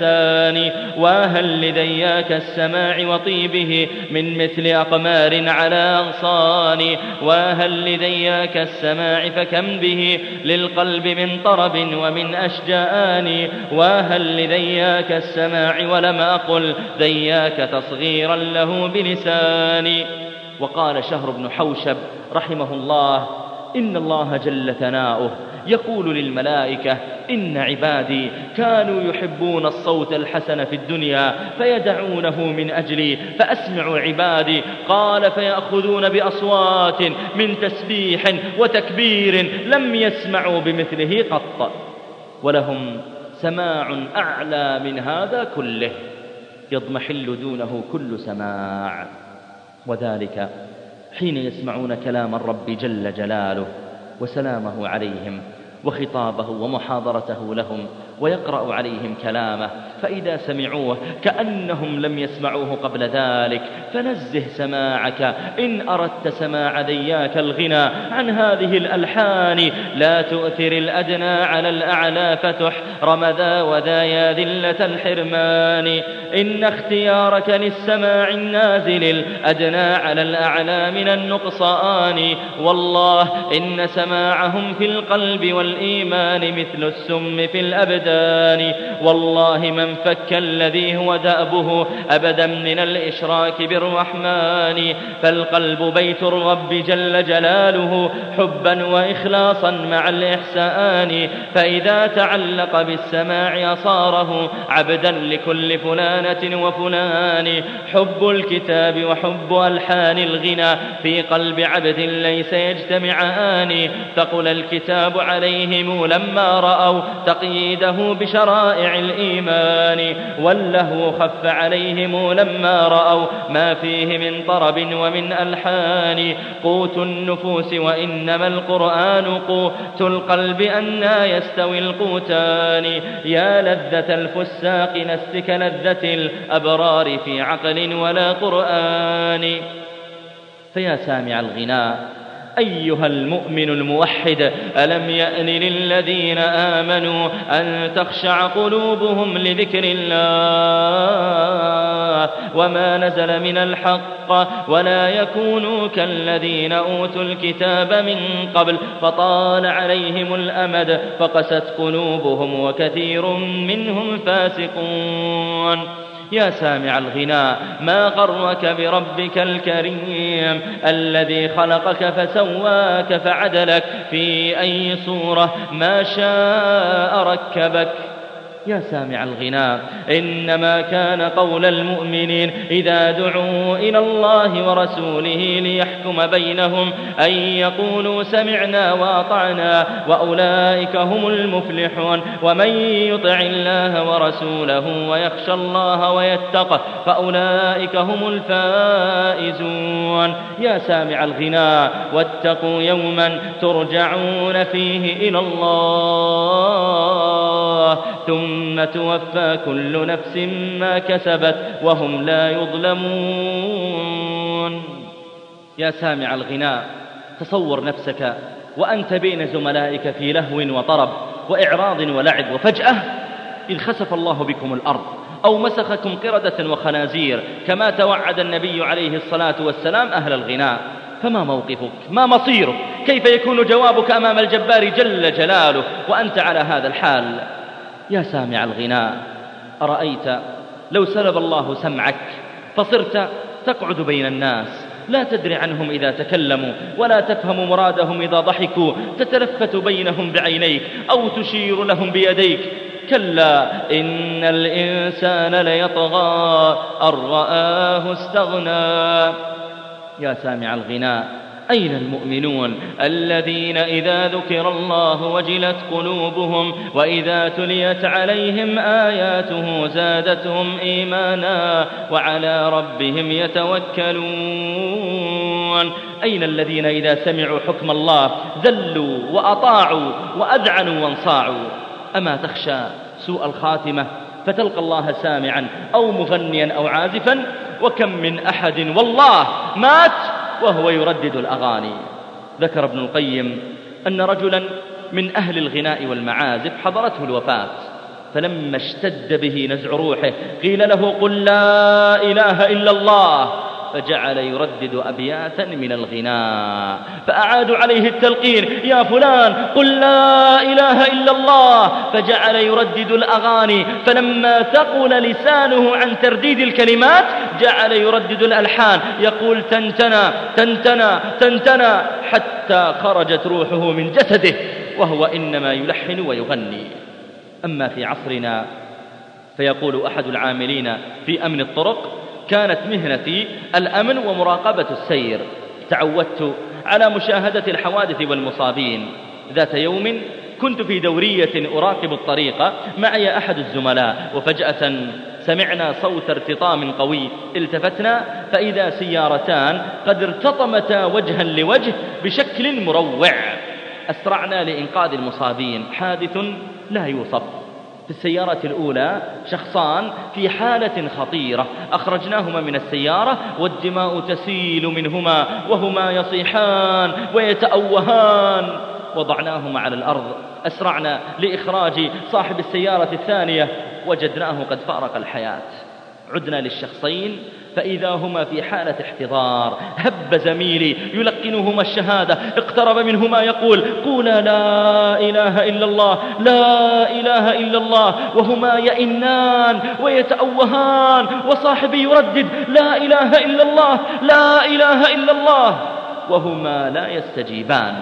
بالإحسان، وهل لدياك السماع وطيبه من مثل أقمار على على أغصاني. وهل لدياك السماع فكم به للقلب من طرب ومن أشجاني. وهل لدياك السماع ولم أقل دياك تصغيرا له بلساني. وقال شهر بن حوشب رحمه الله: إن الله جل ثناؤه يقول للملائكة: إن عبادي كانوا يحبون الصوت الحسن في الدنيا فيدعونه من أجلي فأسمع عبادي. قال: فيأخذون بأصوات من تسبيح وتكبير لم يسمعوا بمثله قط، ولهم سماع أعلى من هذا كله يضمحل دونه كل سماع، وذلك حين يسمعون كلام الرب جل جلاله وسلامه عليهم وخطابه ومحاضرته لهم، ويقرأ عليهم كلامه، فإذا سمعوه كأنهم لم يسمعوه قبل ذلك. فنزه سماعك إن أردت سماع ذياك الغنى عن هذه الألحان. لا تؤثر الأدنى على الأعلى فتحرم ذا وذا يا ذلة الحرمان. إن اختيارك للسماع النازل الأدنى على الأعلى من النقصان. والله إن سماعهم في القلب والإيمان مثل السم في الأبدان. والله من فك الذي هو دأبه أبدا من الإشراك بالرحمن. فالقلب بيت الرب جل جلاله حبا وإخلاصا مع الإحسان. فإذا تعلق بالسماع أصاره عبدا لكل فلانة وفلان. حب الكتاب وحب ألحان الغنى في قلب عبد ليس يجتمعان. ثقل الكتاب عليهم لما رأوا تقييده بشرائع الإيمان. واللهو خف عليهم لما رأوا ما فيه من طرب ومن ألحان. قوت النفوس وإنما القرآن قوت القلب أنى يستوي القوتان. يا لذة الفساق نستك لذة الأبرار في عقل ولا قرآن. فيا سامع الغناء أيها المؤمن الموحد، ألم يأن للذين آمنوا أن تخشع قلوبهم لذكر الله وما نزل من الحق، ولا يكونوا كالذين أوتوا الكتاب من قبل فطال عليهم الأمد فقست قلوبهم وكثير منهم فاسقون. يا سامع الغناء ما غرك بربك الكريم الذي خلقك فسواك فعدلك في أي صورة ما شاء ركبك. يا سامع الغناء إنما كان قول المؤمنين إذا دعوا إلى الله ورسوله ليحكم بينهم أن يقولوا سمعنا وأطعنا وأولئك هم المفلحون. ومن يطع الله ورسوله ويخشى الله ويتقه فأولئك هم الفائزون. يا سامع الغناء واتقوا يوما ترجعون فيه إلى الله ثم توفى كل نفس ما كسبت وهم لا يظلمون. يا سامع الغناء تصور نفسك وأنت بين زملائك في لهو وطرب وإعراض ولعب، وفجأة إذ خسف الله بكم الأرض أو مسخكم قردة وخنازير كما توعد النبي عليه الصلاة والسلام أهل الغناء. فما موقفك؟ ما مصيرك؟ كيف يكون جوابك أمام الجبار جل جلاله وأنت على هذا الحال؟ يا سامع الغناء أرأيت لو سلب الله سمعك فصرت تقعد بين الناس لا تدري عنهم إذا تكلموا ولا تفهم مرادهم إذا ضحكوا، تتلفت بينهم بعينيك أو تشير لهم بيديك. كلا إن الإنسان ليطغى أن رآه استغنى. يا سامع الغناء أين المؤمنون الذين إذا ذكر الله وجلت قلوبهم وإذا تليت عليهم آياته زادتهم إيمانا وعلى ربهم يتوكلون؟ أين الذين إذا سمعوا حكم الله ذلوا وأطاعوا وأذعنوا وانصاعوا؟ أما تخشى سوء الخاتمة فتلقى الله سامعا أو مغنيا أو عازفا؟ وكم من أحد والله مات وهو يردد الأغاني. ذكر ابن القيم أن رجلا من أهل الغناء والمعازف حضرته الوفاة، فلما اشتد به نزع روحه قيل له قل لا إله إلا الله، فجعل يردد أبياتا من الغناء، فأعادوا عليه التلقين: يا فلان قل لا إله إلا الله، فجعل يردد الأغاني، فلما ثقل لسانه عن ترديد الكلمات جعل يردد الألحان، يقول: تنتنا تنتنا تنتنا، حتى خرجت روحه من جسده وهو إنما يلحن ويغني. أما في عصرنا فيقول أحد العاملين في أمن الطرق: كانت مهنتي الأمن ومراقبة السير، تعودت على مشاهدة الحوادث والمصابين. ذات يوم كنت في دورية أراقب الطريق معي أحد الزملاء، وفجأة سمعنا صوت ارتطام قوي، التفتنا فإذا سيارتان قد ارتطمتا وجها لوجه بشكل مروع. أسرعنا لإنقاذ المصابين، حادث لا يوصف. في السيارة الأولى شخصان في حالة خطيرة، أخرجناهما من السيارة والدماء تسيل منهما وهما يصيحان ويتأوهان، وضعناهما على الأرض. أسرعنا لإخراج صاحب السيارة الثانية، وجدناه قد فارق الحياة. عدنا للشخصين فإذا هما في حالة احتضار. هب زميلي يلقنهما الشهادة، اقترب منهما يقول: قولا لا إله إلا الله، لا إله إلا الله، وهما يئنان ويتأوهان، وصاحبي يردد: لا إله إلا الله، لا إله إلا الله، وهما لا يستجيبان،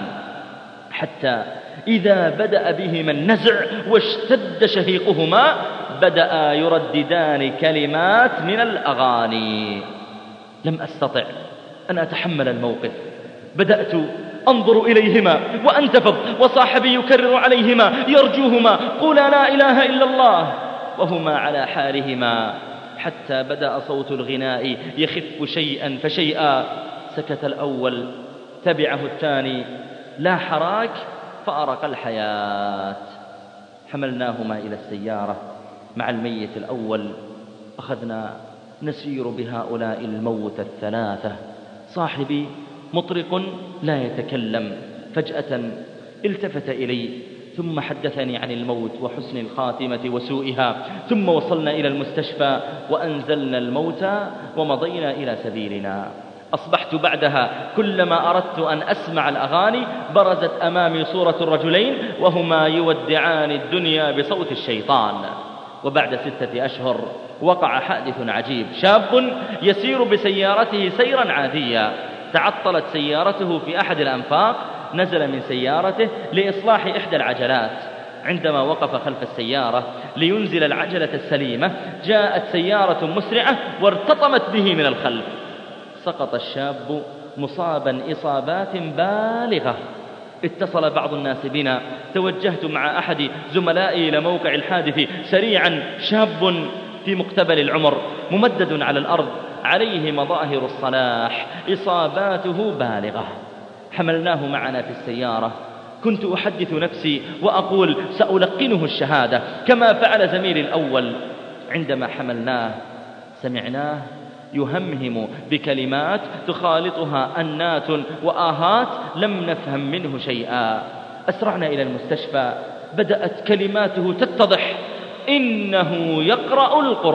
حتى إذا بدأ بهما النزع واشتد شهيقهما بدأ يرددان كلمات من الأغاني. لم أستطع أن أتحمل الموقف، بدأت أنظر إليهما وأنتفض، وصاحبي يكرر عليهما يرجوهما: قولا لا إله إلا الله، وهما على حالهما، حتى بدأ صوت الغناء يخف شيئا فشيئا. سكت الأول، تبعه الثاني، لا حراك، فأرق الحياة. حملناهما إلى السيارة مع الميت الأول، أخذنا نسير بهؤلاء الموت الثلاثة. صاحبي مطرق لا يتكلم، فجأة التفت إلي ثم حدثني عن الموت وحسن الخاتمة وسوئها، ثم وصلنا إلى المستشفى وأنزلنا الموتى ومضينا إلى سبيلنا. أصبحت بعدها كلما أردت أن أسمع الأغاني برزت أمامي صورة الرجلين وهما يودعان الدنيا بصوت الشيطان. وبعد ستة أشهر وقع حادث عجيب. شاب يسير بسيارته سيرا عاديا، تعطلت سيارته في أحد الأنفاق، نزل من سيارته لإصلاح إحدى العجلات. عندما وقف خلف السيارة لينزل العجلة السليمة جاءت سيارة مسرعة وارتطمت به من الخلف. سقط الشاب مصابا إصابات بالغة. اتصل بعض الناس بنا، توجهت مع أحد زملائي إلى موقع الحادث سريعا. شاب في مقتبل العمر ممدد على الأرض، عليه مظاهر الصلاح، إصاباته بالغة. حملناه معنا في السيارة. كنت أحدث نفسي وأقول سألقنه الشهادة كما فعل زميلي الأول. عندما حملناه سمعناه يهمهم بكلمات تخالطها أنات وآهات، لم نفهم منه شيئا. أسرعنا إلى المستشفى، بدأت كلماته تتضح: إنه يقرأ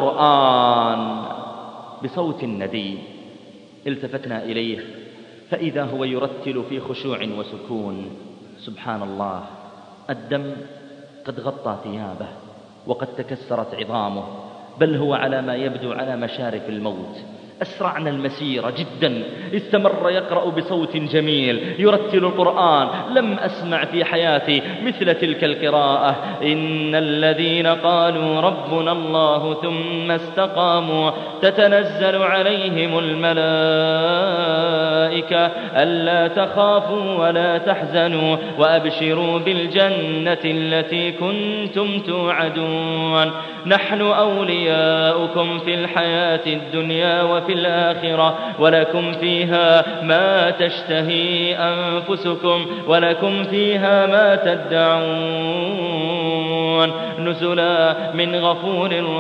القرآن بصوت ندي. التفتنا إليه فإذا هو يرتل في خشوع وسكون. سبحان الله، الدم قد غطى ثيابه وقد تكسرت عظامه، بل هو على ما يبدو على مشارف الموت. أسرعنا المسيرة جدا. استمر يقرأ بصوت جميل يرتل القرآن. لم أسمع في حياتي مثل تلك القراءة. إن الذين قالوا ربنا الله ثم استقاموا تتنزل عليهم الملائكة ألا تخافوا ولا تحزنوا وأبشروا بالجنة التي كنتم توعدون نحن أولياؤكم في الحياة الدنيا وفي الآخرة ولكم فيها ما تشتهي أنفسكم ولكم فيها ما تدعون نزلا من غفور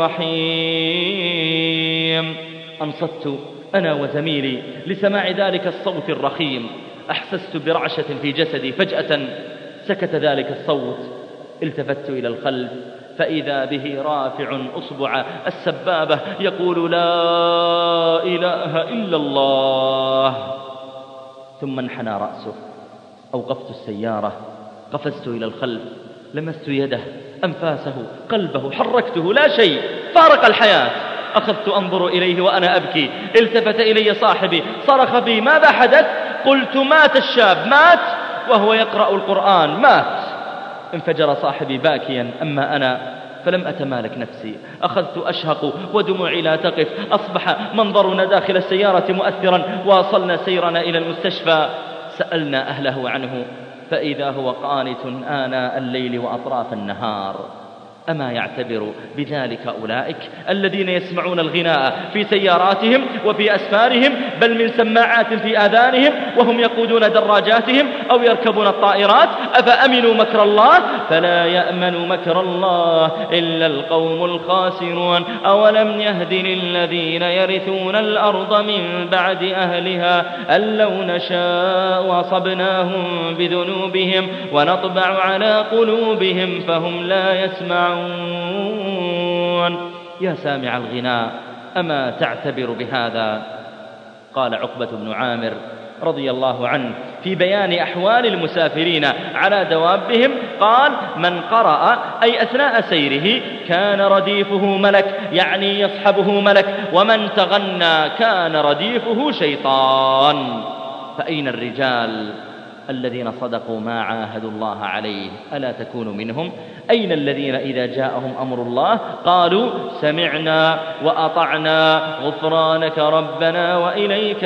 رحيم. أنصت أنا وزميلي لسماع ذلك الصوت الرخيم. أحسست برعشة في جسدي. فجأة سكت ذلك الصوت. التفت إلى الخلف فإذا به رافع أصبع السبابة يقول لا إله إلا الله، ثم انحنى رأسه. أوقفت السيارة، قفزت إلى الخلف، لمست يده، أنفاسه، قلبه، حركته، لا شيء، فارق الحياة. أخذت أنظر إليه وأنا أبكي. التفت إلي صاحبي صرخ بي ماذا حدث؟ قلت مات الشاب، مات وهو يقرأ القرآن، مات. انفجر صاحبي باكيا، أما أنا فلم أتمالك نفسي، أخذت أشهق ودموعي لا تقف. أصبح منظرنا داخل السيارة مؤثرا. واصلنا سيرنا إلى المستشفى، سألنا أهله عنه فإذا هو قانت آناء الليل وأطراف النهار. أما يعتبر بذلك أولئك الذين يسمعون الغناء في سياراتهم وفي أسفارهم، بل من سماعات في آذانهم وهم يقودون دراجاتهم أو يركبون الطائرات؟ أفأمنوا مكر الله؟ فلا يأمن مكر الله إلا القوم الخاسرون. أولم يهد للذين يرثون الأرض من بعد أهلها أن لو نشاء وأصبناهم بذنوبهم ونطبع على قلوبهم فهم لا يسمعون. يا سامع الغناء أما تعتبر بهذا؟ قال عقبة بن عامر رضي الله عنه في بيان أحوال المسافرين على دوابهم، قال من قرأ أي أثناء سيره كان رديفه ملك، يعني يصحبه ملك، ومن تغنى كان رديفه شيطان. فأين الرجال الذين صدقوا ما عاهدوا الله عليه؟ ألا تكونوا منهم؟ أين الذين إذا جاءهم أمر الله قالوا سمعنا وأطعنا غفرانك ربنا وإليك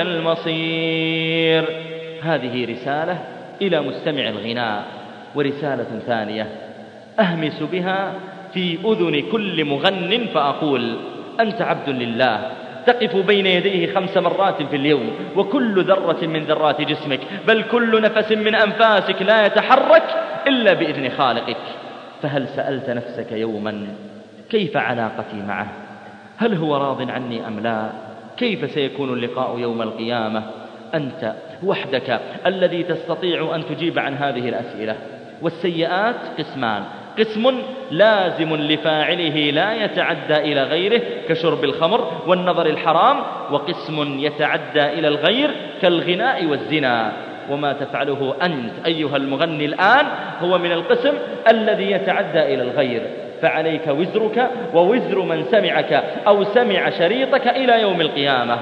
المصير؟ هذه رسالة إلى مستمع الغناء. ورسالة ثانية أهمس بها في أذن كل مغن فأقول أنت عبد لله، تقف بين يديه خمس مرات في اليوم، وكل ذرة من ذرات جسمك بل كل نفس من أنفاسك لا يتحرك إلا بإذن خالقك. فهل سألت نفسك يوما كيف علاقتي معه؟ هل هو راض عني أم لا؟ كيف سيكون اللقاء يوم القيامة؟ أنت وحدك الذي تستطيع أن تجيب عن هذه الأسئلة. والسيئات قسمان: قسم لازم لفاعله لا يتعدى إلى غيره كشرب الخمر والنظر الحرام، وقسم يتعدى إلى الغير كالغناء والزنا. وما تفعله أنت أيها المغني الآن هو من القسم الذي يتعدى إلى الغير، فعليك وزرك ووزر من سمعك أو سمع شريطك إلى يوم القيامة.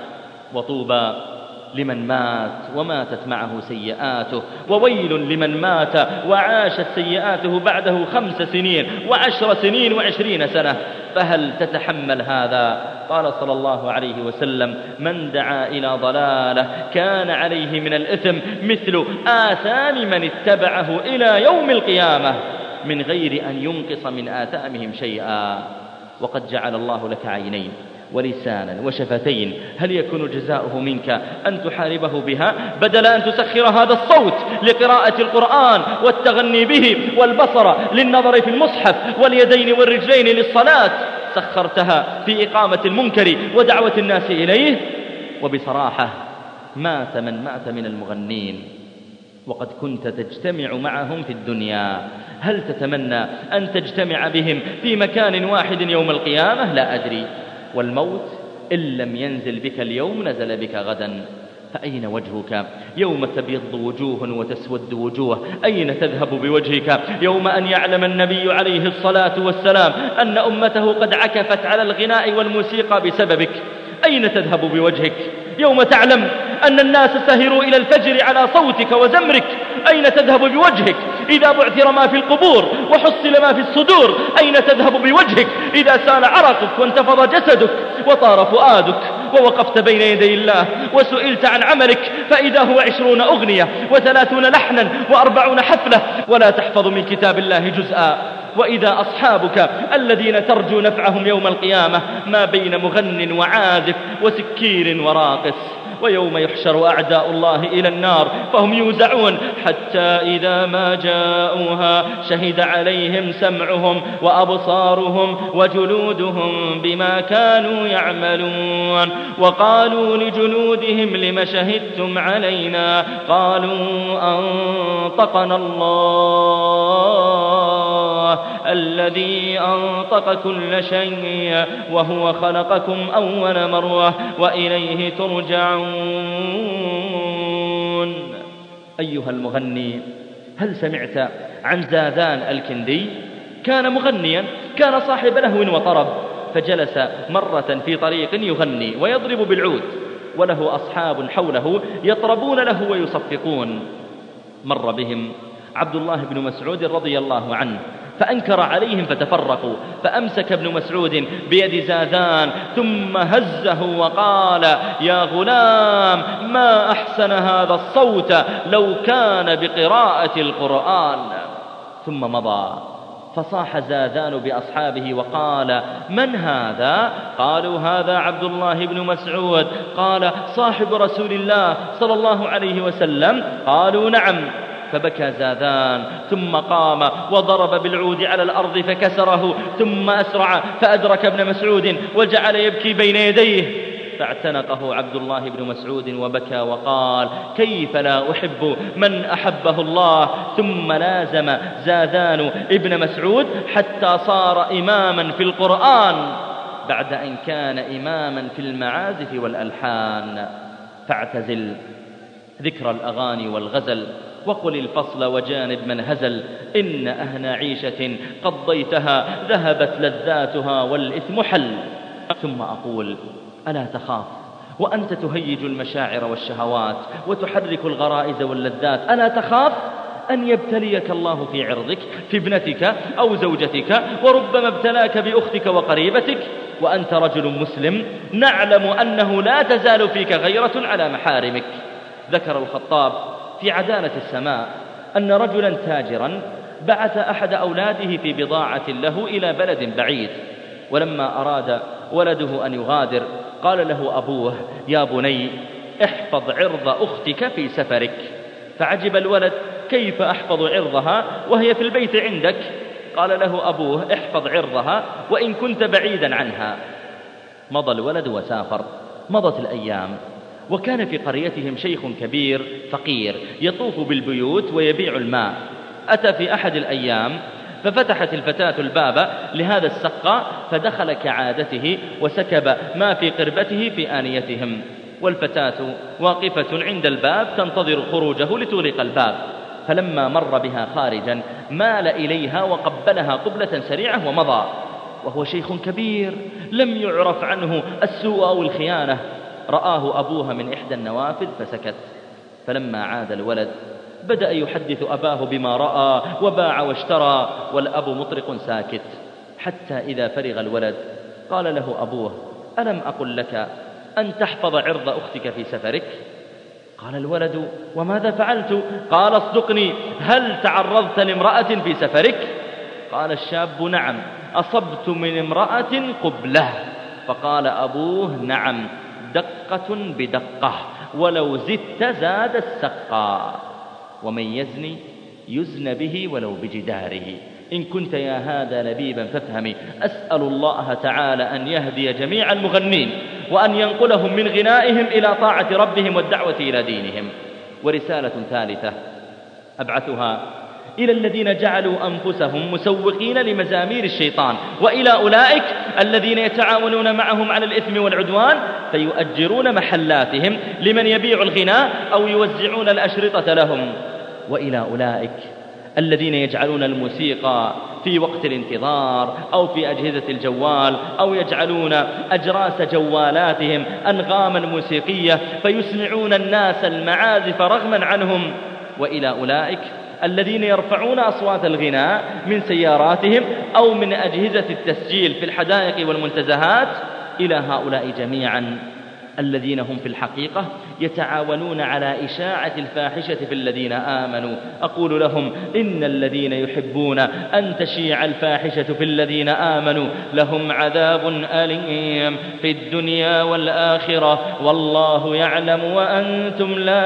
وطوبى لمن مات وماتت معه سيئاته، وويل لمن مات وعاشت سيئاته بعده خمس سنين وعشر سنين وعشرين سنة. فهل تتحمل هذا؟ قال صلى الله عليه وسلم: من دعا إلى ضلالة كان عليه من الإثم مثل آثام من اتبعه إلى يوم القيامة من غير أن ينقص من آثامهم شيئا. وقد جعل الله لك عينين ولسانا وشفتين، هل يكون جزاؤه منك أن تحاربه بها بدل أن تسخر هذا الصوت لقراءة القرآن والتغني به، والبصر للنظر في المصحف، واليدين والرجلين للصلاة؟ سخرتها في إقامة المنكر ودعوة الناس إليه. وبصراحة مات من مات من المغنين وقد كنت تجتمع معهم في الدنيا. هل تتمنى أن تجتمع بهم في مكان واحد يوم القيامة؟ لا أدري. والموت إن لم ينزل بك اليوم نزل بك غدا. فأين وجهك يوم تبيض وجوه وتسود وجوه؟ أين تذهب بوجهك يوم أن يعلم النبي عليه الصلاة والسلام أن أمته قد عكفت على الغناء والموسيقى بسببك؟ أين تذهب بوجهك يوم تعلم أن الناس سهروا إلى الفجر على صوتك وزمرك؟ أين تذهب بوجهك إذا بعثر ما في القبور وحصل ما في الصدور؟ أين تذهب بوجهك إذا سال عرقك وانتفض جسدك وطار فؤادك ووقفت بين يدي الله وسئلت عن عملك فإذا هو عشرون أغنية وثلاثون لحنا وأربعون حفلة ولا تحفظ من كتاب الله جزءا؟ وإذا أصحابك الذين ترجو نفعهم يوم القيامة ما بين مغن وعازف وسكير وراقص؟ ويوم يحشر أعداء الله إلى النار فهم يوزعون حتى إذا ما جاءوها شهد عليهم سمعهم وأبصارهم وجلودهم بما كانوا يعملون. وقالوا لجلودهم لم شهدتم علينا؟ قالوا أنطقنا الله الله الذي أنطق كل شيء وهو خلقكم أول مرة وإليه ترجعون. أيها المغني، هل سمعت عن زاذان الكندي؟ كان مغنيا، كان صاحب لهو وطرب، فجلس مرة في طريق يغني ويضرب بالعود، وله أصحاب حوله يطربون له ويصفقون. مر بهم عبد الله بن مسعود رضي الله عنه فأنكر عليهم فتفرقوا، فأمسك ابن مسعود بيد زاذان ثم هزه وقال: يا غلام، ما أحسن هذا الصوت لو كان بقراءة القرآن. ثم مضى، فصاح زاذان بأصحابه وقال: من هذا؟ قالوا: هذا عبد الله بن مسعود. قال: صاحب رسول الله صلى الله عليه وسلم؟ قالوا: نعم. فبكى زاذان ثم قام وضرب بالعود على الأرض فكسره، ثم أسرع فأدرك ابن مسعود وجعل يبكي بين يديه، فاعتنقه عبد الله بن مسعود وبكى وقال: كيف لا أحب من أحبه الله. ثم لازم زاذان ابن مسعود حتى صار إماما في القرآن بعد أن كان إماما في المعازف والألحان. فاعتزل ذكر الأغاني والغزل، وقل الفصل وجانب من هزل، إن أهنى عيشة قضيتها ذهبت لذاتها والإثم حل. ثم أقول: ألا تخاف وأنت تهيج المشاعر والشهوات وتحرك الغرائز واللذات؟ ألا تخاف أن يبتليك الله في عرضك، في ابنتك أو زوجتك، وربما ابتلاك بأختك وقريبتك وأنت رجل مسلم؟ نعلم أنه لا تزال فيك غيرة على محارمك. ذكر الخطاب في عدالة السماء أن رجلا تاجرا بعث أحد أولاده في بضاعة له إلى بلد بعيد، ولما أراد ولده أن يغادر قال له أبوه: يا بني، احفظ عرض أختك في سفرك. فعجب الولد: كيف أحفظ عرضها وهي في البيت عندك؟ قال له أبوه: احفظ عرضها وإن كنت بعيدا عنها. مضى الولد وسافر. مضت الأيام، وكان في قريتهم شيخ كبير فقير يطوف بالبيوت ويبيع الماء. أتى في أحد الأيام ففتحت الفتاة الباب لهذا السقا، فدخل كعادته وسكب ما في قربته في آنيتهم، والفتاة واقفة عند الباب تنتظر خروجه لتغلق الباب. فلما مر بها خارجا مال إليها وقبلها قبلة سريعة ومضى، وهو شيخ كبير لم يعرف عنه السوء أو الخيانة. رآه أبوها من إحدى النوافذ فسكت. فلما عاد الولد بدأ يحدث أباه بما رأى وباع واشترى، والأب مطرق ساكت، حتى إذا فرغ الولد قال له أبوه: ألم أقل لك أن تحفظ عرض أختك في سفرك؟ قال الولد: وماذا فعلت؟ قال: اصدقني، هل تعرضت لامرأة في سفرك؟ قال الشاب: نعم، أصبت من امرأة قبله. فقال أبوه: نعم، دقة بدقة، ولو زدت زاد السقا، ومن يزني يزن به ولو بجداره. إن كنت يا هذا لبيبا فافهمي. أسأل الله تعالى أن يهدي جميع المغنين وأن ينقلهم من غنائهم إلى طاعة ربهم والدعوة إلى دينهم. ورسالة ثالثة أبعثها إلى الذين جعلوا أنفسهم مسوقين لمزامير الشيطان، وإلى أولئك الذين يتعاونون معهم على الإثم والعدوان فيؤجرون محلاتهم لمن يبيع الغناء أو يوزعون الأشرطة لهم، وإلى أولئك الذين يجعلون الموسيقى في وقت الانتظار أو في أجهزة الجوال، أو يجعلون أجراس جوالاتهم أنغاما موسيقية فيسمعون الناس المعازف رغما عنهم، وإلى أولئك الذين يرفعون أصوات الغناء من سياراتهم أو من أجهزة التسجيل في الحدائق والمنتزهات. إلى هؤلاء جميعا الذين هم في الحقيقة يتعاونون على إشاعة الفاحشة في الذين آمنوا، أقول لهم: إن الذين يحبون أن تشيع الفاحشة في الذين آمنوا لهم عذاب أليم في الدنيا والآخرة، والله يعلم وأنتم لا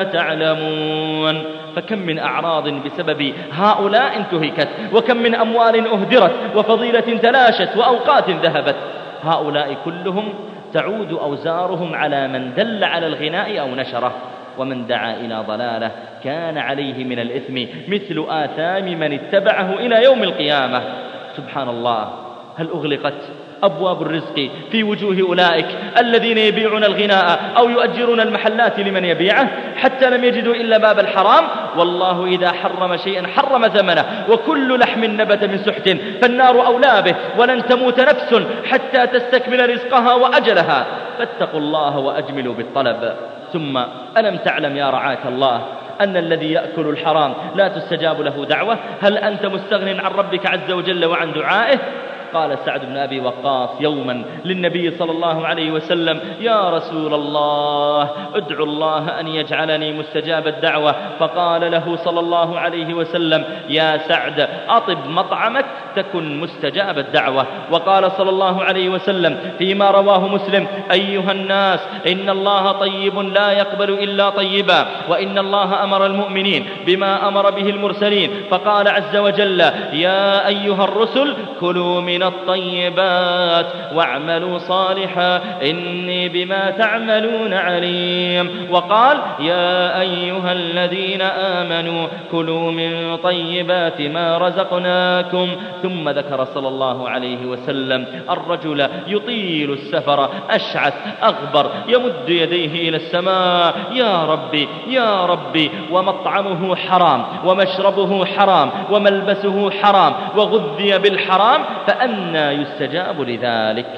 تعلمون. فكم من أعراض بسبب هؤلاء انتهكت، وكم من أموال أهدرت، وفضيلة تلاشت، وأوقات ذهبت. هؤلاء كلهم تعود أوزارهم على من دل على الغناء أو نشره، ومن دعا إلى ضلاله كان عليه من الإثم مثل آثام من اتبعه إلى يوم القيامة. سبحان الله، هل أغلقت أبواب الرزق في وجوه أولئك الذين يبيعون الغناء أو يؤجرون المحلات لمن يبيعه حتى لم يجدوا إلا باب الحرام؟ والله إذا حرم شيئا حرم ثمنه، وكل لحم نبت من سحت فالنار أولى به، ولن تموت نفس حتى تستكمل رزقها وأجلها، فاتقوا الله وأجملوا بالطلب. ثم ألم تعلم يا رعاك الله أن الذي يأكل الحرام لا تستجاب له دعوة؟ هل أنت مستغن عن ربك عز وجل وعن دعائه؟ قال سعد بن أبي وقاص يوما للنبي صلى الله عليه وسلم: يا رسول الله، ادعو الله أن يجعلني مستجاب الدعوة. فقال له صلى الله عليه وسلم: يا سعد، أطب مطعمك تكن مستجاب الدعوة. وقال صلى الله عليه وسلم فيما رواه مسلم: أيها الناس، إن الله طيب لا يقبل إلا طيبا، وإن الله أمر المؤمنين بما أمر به المرسلين، فقال عز وجل: يا أيها الرسل كلوا من الطيبات واعملوا صالحا إني بما تعملون عليم. وقال: يا أيها الذين آمنوا كلوا من طيبات ما رزقناكم. ثم ذكر صلى الله عليه وسلم الرجل يطيل السفر أشعث أغبر يمد يديه إلى السماء: يا ربي يا ربي، ومطعمه حرام ومشربه حرام وملبسه حرام وغذي بالحرام، فأنى يستجاب لذلك؟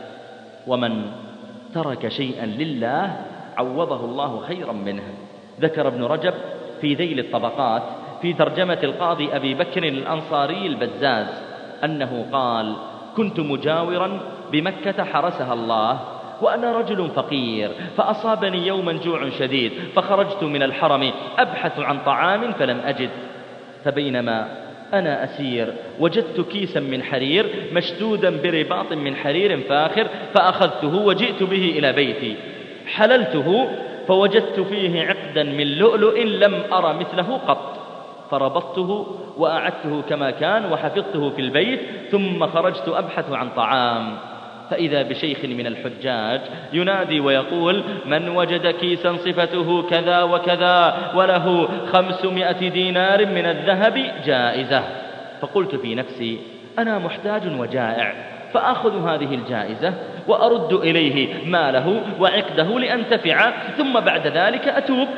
ومن ترك شيئا لله عوضه الله خيرا منه. ذكر ابن رجب في ذيل الطبقات في ترجمة القاضي أبي بكر الأنصاري البزاز أنه قال: كنت مجاورا بمكة حرسها الله، وأنا رجل فقير، فأصابني يوما جوع شديد، فخرجت من الحرم أبحث عن طعام فلم أجد، فبينما أنا أسير وجدت كيسا من حرير مشدودا برباط من حرير فاخر، فأخذته وجئت به إلى بيتي، حللته فوجدت فيه عقدا من لؤلؤ لم أر مثله قط، فربطته وأعدته كما كان وحفظته في البيت، ثم خرجت أبحث عن طعام، فإذا بشيخ من الحجاج ينادي ويقول: من وجد كيسا صفته كذا وكذا وله خمسمائة دينار من الذهب جائزة. فقلت في نفسي: أنا محتاج وجائع، فأخذ هذه الجائزة وأرد إليه ماله وعقده لأنتفع، ثم بعد ذلك أتوب.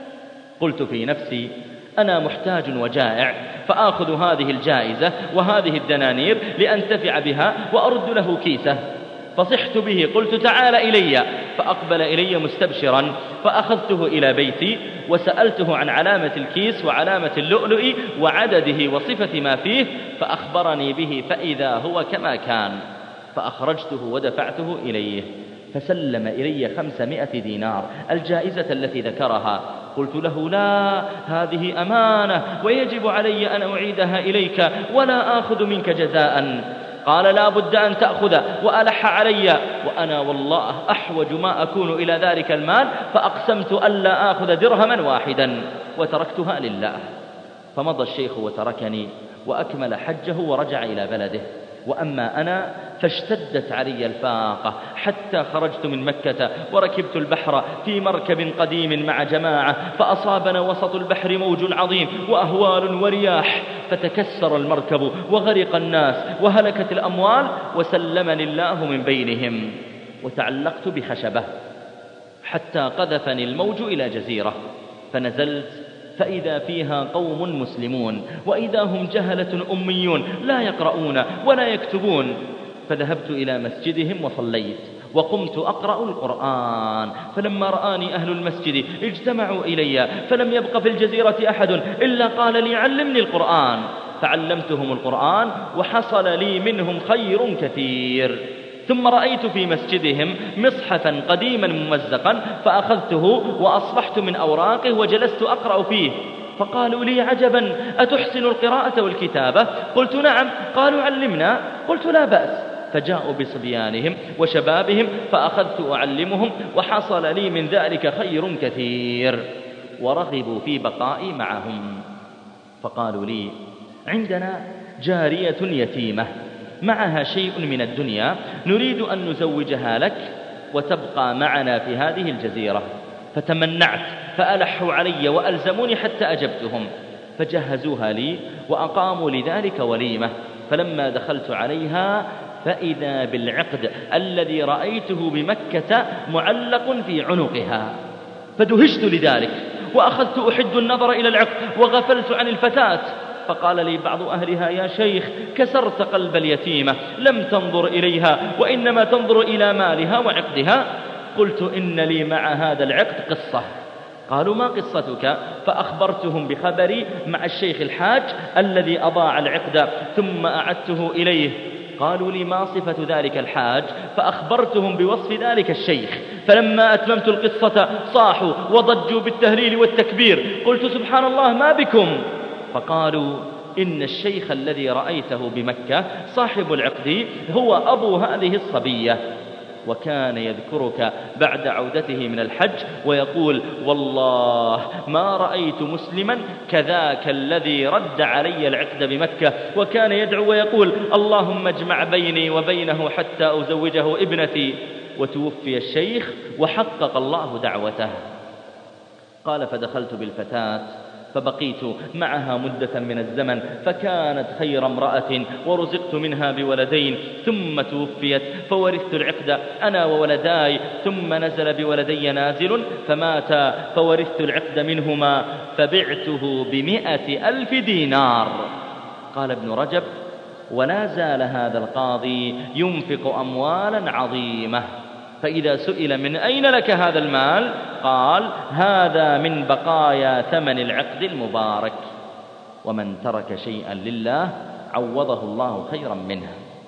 قلت في نفسي: أنا محتاج وجائع، فآخذ هذه الجائزة وهذه الدنانير لأنتفع بها وأرد له كيسه. فصحت به، قلت: تعال إلي، فأقبل إلي مستبشرا، فأخذته إلى بيتي وسألته عن علامة الكيس وعلامة اللؤلؤ وعدده وصفة ما فيه، فأخبرني به، فإذا هو كما كان، فأخرجته ودفعته إليه، فسلم إلي خمسمائة دينار الجائزة التي ذكرها. قلت له: لا، هذه أمانة ويجب علي أن أعيدها إليك ولا آخذ منك جزاء. قال: لا بد أن تأخذ، وألح علي، وأنا والله أحوج ما أكون إلى ذلك المال، فأقسمت ألا آخذ درهما واحدا وتركتها لله. فمضى الشيخ وتركني وأكمل حجه ورجع إلى بلده، وأما أنا فاشتدت علي الفاقة حتى خرجت من مكة وركبت البحر في مركب قديم مع جماعة، فأصابنا وسط البحر موج عظيم وأهوال ورياح، فتكسر المركب وغرق الناس وهلكت الأموال، وسلمني الله من بينهم. وتعلقت بخشبة حتى قذفني الموج إلى جزيرة، فنزلت فإذا فيها قوم مسلمون، وإذا هم جهلة أميون لا يقرؤون ولا يكتبون، فذهبت إلى مسجدهم وصليت، وقمت أقرأ القرآن، فلما رآني أهل المسجد اجتمعوا إلي، فلم يبق في الجزيرة أحد إلا قال لي: علمني القرآن، فعلمتهم القرآن، وحصل لي منهم خير كثير. ثم رأيت في مسجدهم مصحفا قديما ممزقا، فأخذته وأصبحت من أوراقه وجلست أقرأ فيه، فقالوا لي: عجبا، أتحسن القراءة والكتابة؟ قلت: نعم. قالوا: علمنا. قلت: لا بأس. فجاءوا بصبيانهم وشبابهم، فأخذت أعلمهم، وحصل لي من ذلك خير كثير، ورغبوا في بقائي معهم. فقالوا لي: عندنا جارية يتيمة معها شيء من الدنيا، نريد أن نزوجها لك وتبقى معنا في هذه الجزيرة. فتمنعت، فألحوا علي وألزموني حتى أجبتهم، فجهزوها لي وأقاموا لذلك وليمة، فلما دخلت عليها فإذا بالعقد الذي رأيته بمكة معلق في عنقها، فدهشت لذلك وأخذت أحد النظر إلى العقد وغفلت عن الفتاة. فقال لي بعض أهلها: يا شيخ، كسرت قلب اليتيمة، لم تنظر إليها وإنما تنظر إلى مالها وعقدها. قلت: إن لي مع هذا العقد قصة. قالوا: ما قصتك؟ فأخبرتهم بخبري مع الشيخ الحاج الذي أضاع العقد ثم أعدته إليه. قالوا لي: ما صفة ذلك الحاج؟ فأخبرتهم بوصف ذلك الشيخ. فلما أتممت القصة صاحوا وضجوا بالتهليل والتكبير. قلت: سبحان الله، ما بكم؟ فقالوا: إن الشيخ الذي رأيته بمكة صاحب العقد هو أبو هذه الصبية، وكان يذكرك بعد عودته من الحج ويقول: والله ما رأيت مسلما كذاك الذي رد علي العقد بمكة. وكان يدعو ويقول: اللهم اجمع بيني وبينه حتى أزوجه ابنتي. وتوفي الشيخ وحقق الله دعوته. قال: فدخلت بالفتاة فبقيت معها مدة من الزمن، فكانت خير امرأة ورزقت منها بولدين، ثم توفيت فورثت العقد أنا وولداي، ثم نزل بولدي نازل فمات فورثت العقد منهما فبعته بمئة ألف دينار. قال ابن رجب: ولا زال هذا القاضي ينفق أموالا عظيمة، فإذا سئل: من أين لك هذا المال؟ قال: هذا من بقايا ثمن العقد المبارك. ومن ترك شيئا لله عوضه الله خيرا منه.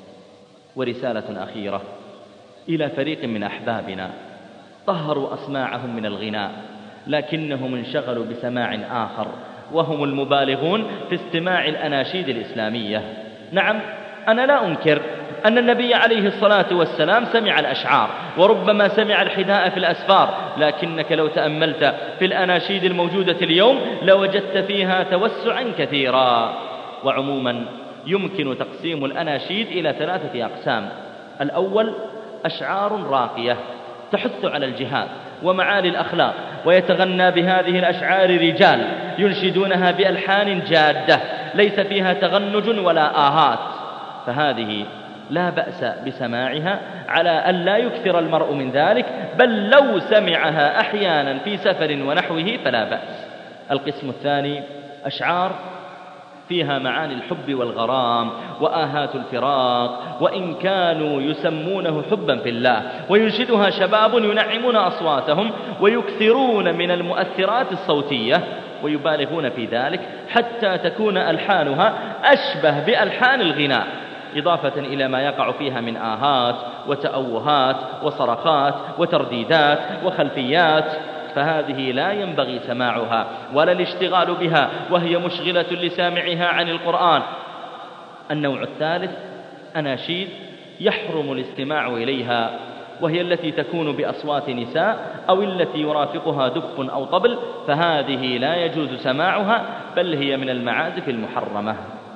ورسالة أخيرة إلى فريق من أحبابنا طهروا أسماعهم من الغناء، لكنهم انشغلوا بسماع آخر، وهم المبالغون في استماع الأناشيد الإسلامية. نعم، أنا لا أنكر أن النبي عليه الصلاة والسلام سمع الأشعار، وربما سمع الحداء في الأسفار، لكنك لو تأملت في الأناشيد الموجودة اليوم لوجدت فيها توسعا كثيرا. وعموما يمكن تقسيم الأناشيد إلى ثلاثة أقسام. الأول: أشعار راقية تحث على الجهاد ومعالي الأخلاق، ويتغنى بهذه الأشعار رجال ينشدونها بألحان جادة ليس فيها تغنج ولا آهات، فهذه لا بأس بسماعها على أن لا يكثر المرء من ذلك، بل لو سمعها أحيانا في سفر ونحوه فلا بأس. القسم الثاني: أشعار فيها معاني الحب والغرام وآهات الفراق، وإن كانوا يسمونه حبا في الله، وينشدها شباب ينعمون أصواتهم ويكثرون من المؤثرات الصوتية ويبالغون في ذلك حتى تكون ألحانها أشبه بألحان الغناء، إضافة إلى ما يقع فيها من آهات وتأوهات وصرخات وترديدات وخلفيات، فهذه لا ينبغي سماعها ولا الاشتغال بها، وهي مشغلة لسامعها عن القرآن. النوع الثالث: أناشيد يحرم الاستماع إليها، وهي التي تكون بأصوات نساء أو التي يرافقها دف أو طبل، فهذه لا يجوز سماعها، بل هي من المعازف المحرمة.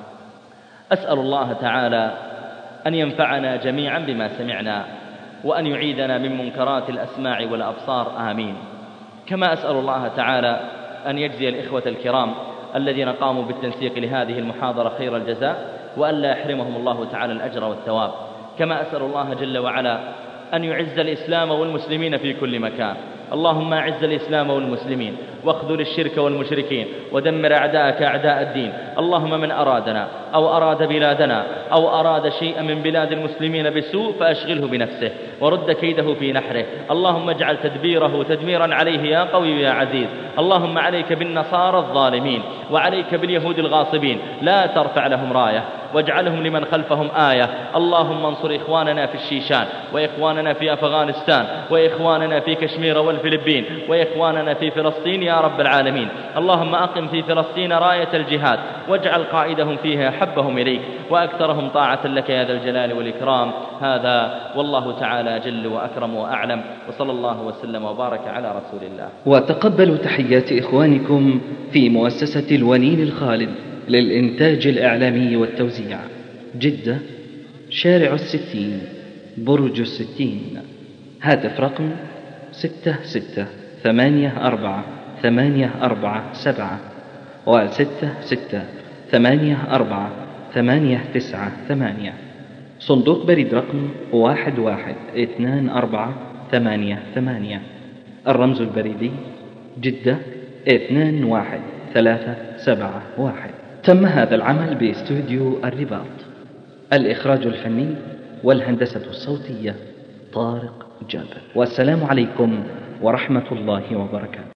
أسأل الله تعالى أن ينفعنا جميعا بما سمعنا، وأن يعيذنا من منكرات الأسماع والأبصار، آمين. كما أسأل الله تعالى أن يجزي الإخوة الكرام الذين قاموا بالتنسيق لهذه المحاضرة خير الجزاء، وأن لا يحرمهم الله تعالى الأجر والثواب. كما أسأل الله جل وعلا أن يعز الإسلام والمسلمين في كل مكان. اللهم أعز الإسلام والمسلمين، واخذل الشرك والمشركين، ودمر أعداءك أعداء الدين. اللهم من أرادنا أو أراد بلادنا أو أراد شيئا من بلاد المسلمين بسوء فأشغله بنفسه ورد كيده في نحره. اللهم اجعل تدبيره تدميرا عليه يا قوي يا عزيز. اللهم عليك بالنصارى الظالمين، وعليك باليهود الغاصبين، لا ترفع لهم راية، واجعلهم لمن خلفهم آية. اللهم انصر إخواننا في الشيشان، وإخواننا في أفغانستان، وإخواننا في كشمير والفلبين، وإخواننا في فلسطين يا رب العالمين. اللهم أقم في فلسطين راية الجهاد، واجعل قائدهم فيها أحبهم إليك وأكثرهم طاعة لك يا ذا الجلال والإكرام. هذا والله تعالى جل وأكرم وأعلم، وصلى الله وسلم وبارك على رسول الله. وتقبلوا تحيات إخوانكم في مؤسسة الونين الخالد للإنتاج الإعلامي والتوزيع، جدة، شارع الستين، برج الستين. هاتف رقم ستة ستة ثمانية أربعة ثمانية أربعة سبعة وستة ستة ثمانية أربعة ثمانية تسعة ثمانية. صندوق بريد رقم واحد واحد اثنان أربعة ثمانية ثمانية. الرمز البريدي جدة اثنان واحد ثلاثة سبعة واحد. تم هذا العمل باستوديو الرباط. الإخراج الفني والهندسة الصوتية طارق جابر. والسلام عليكم ورحمة الله وبركاته.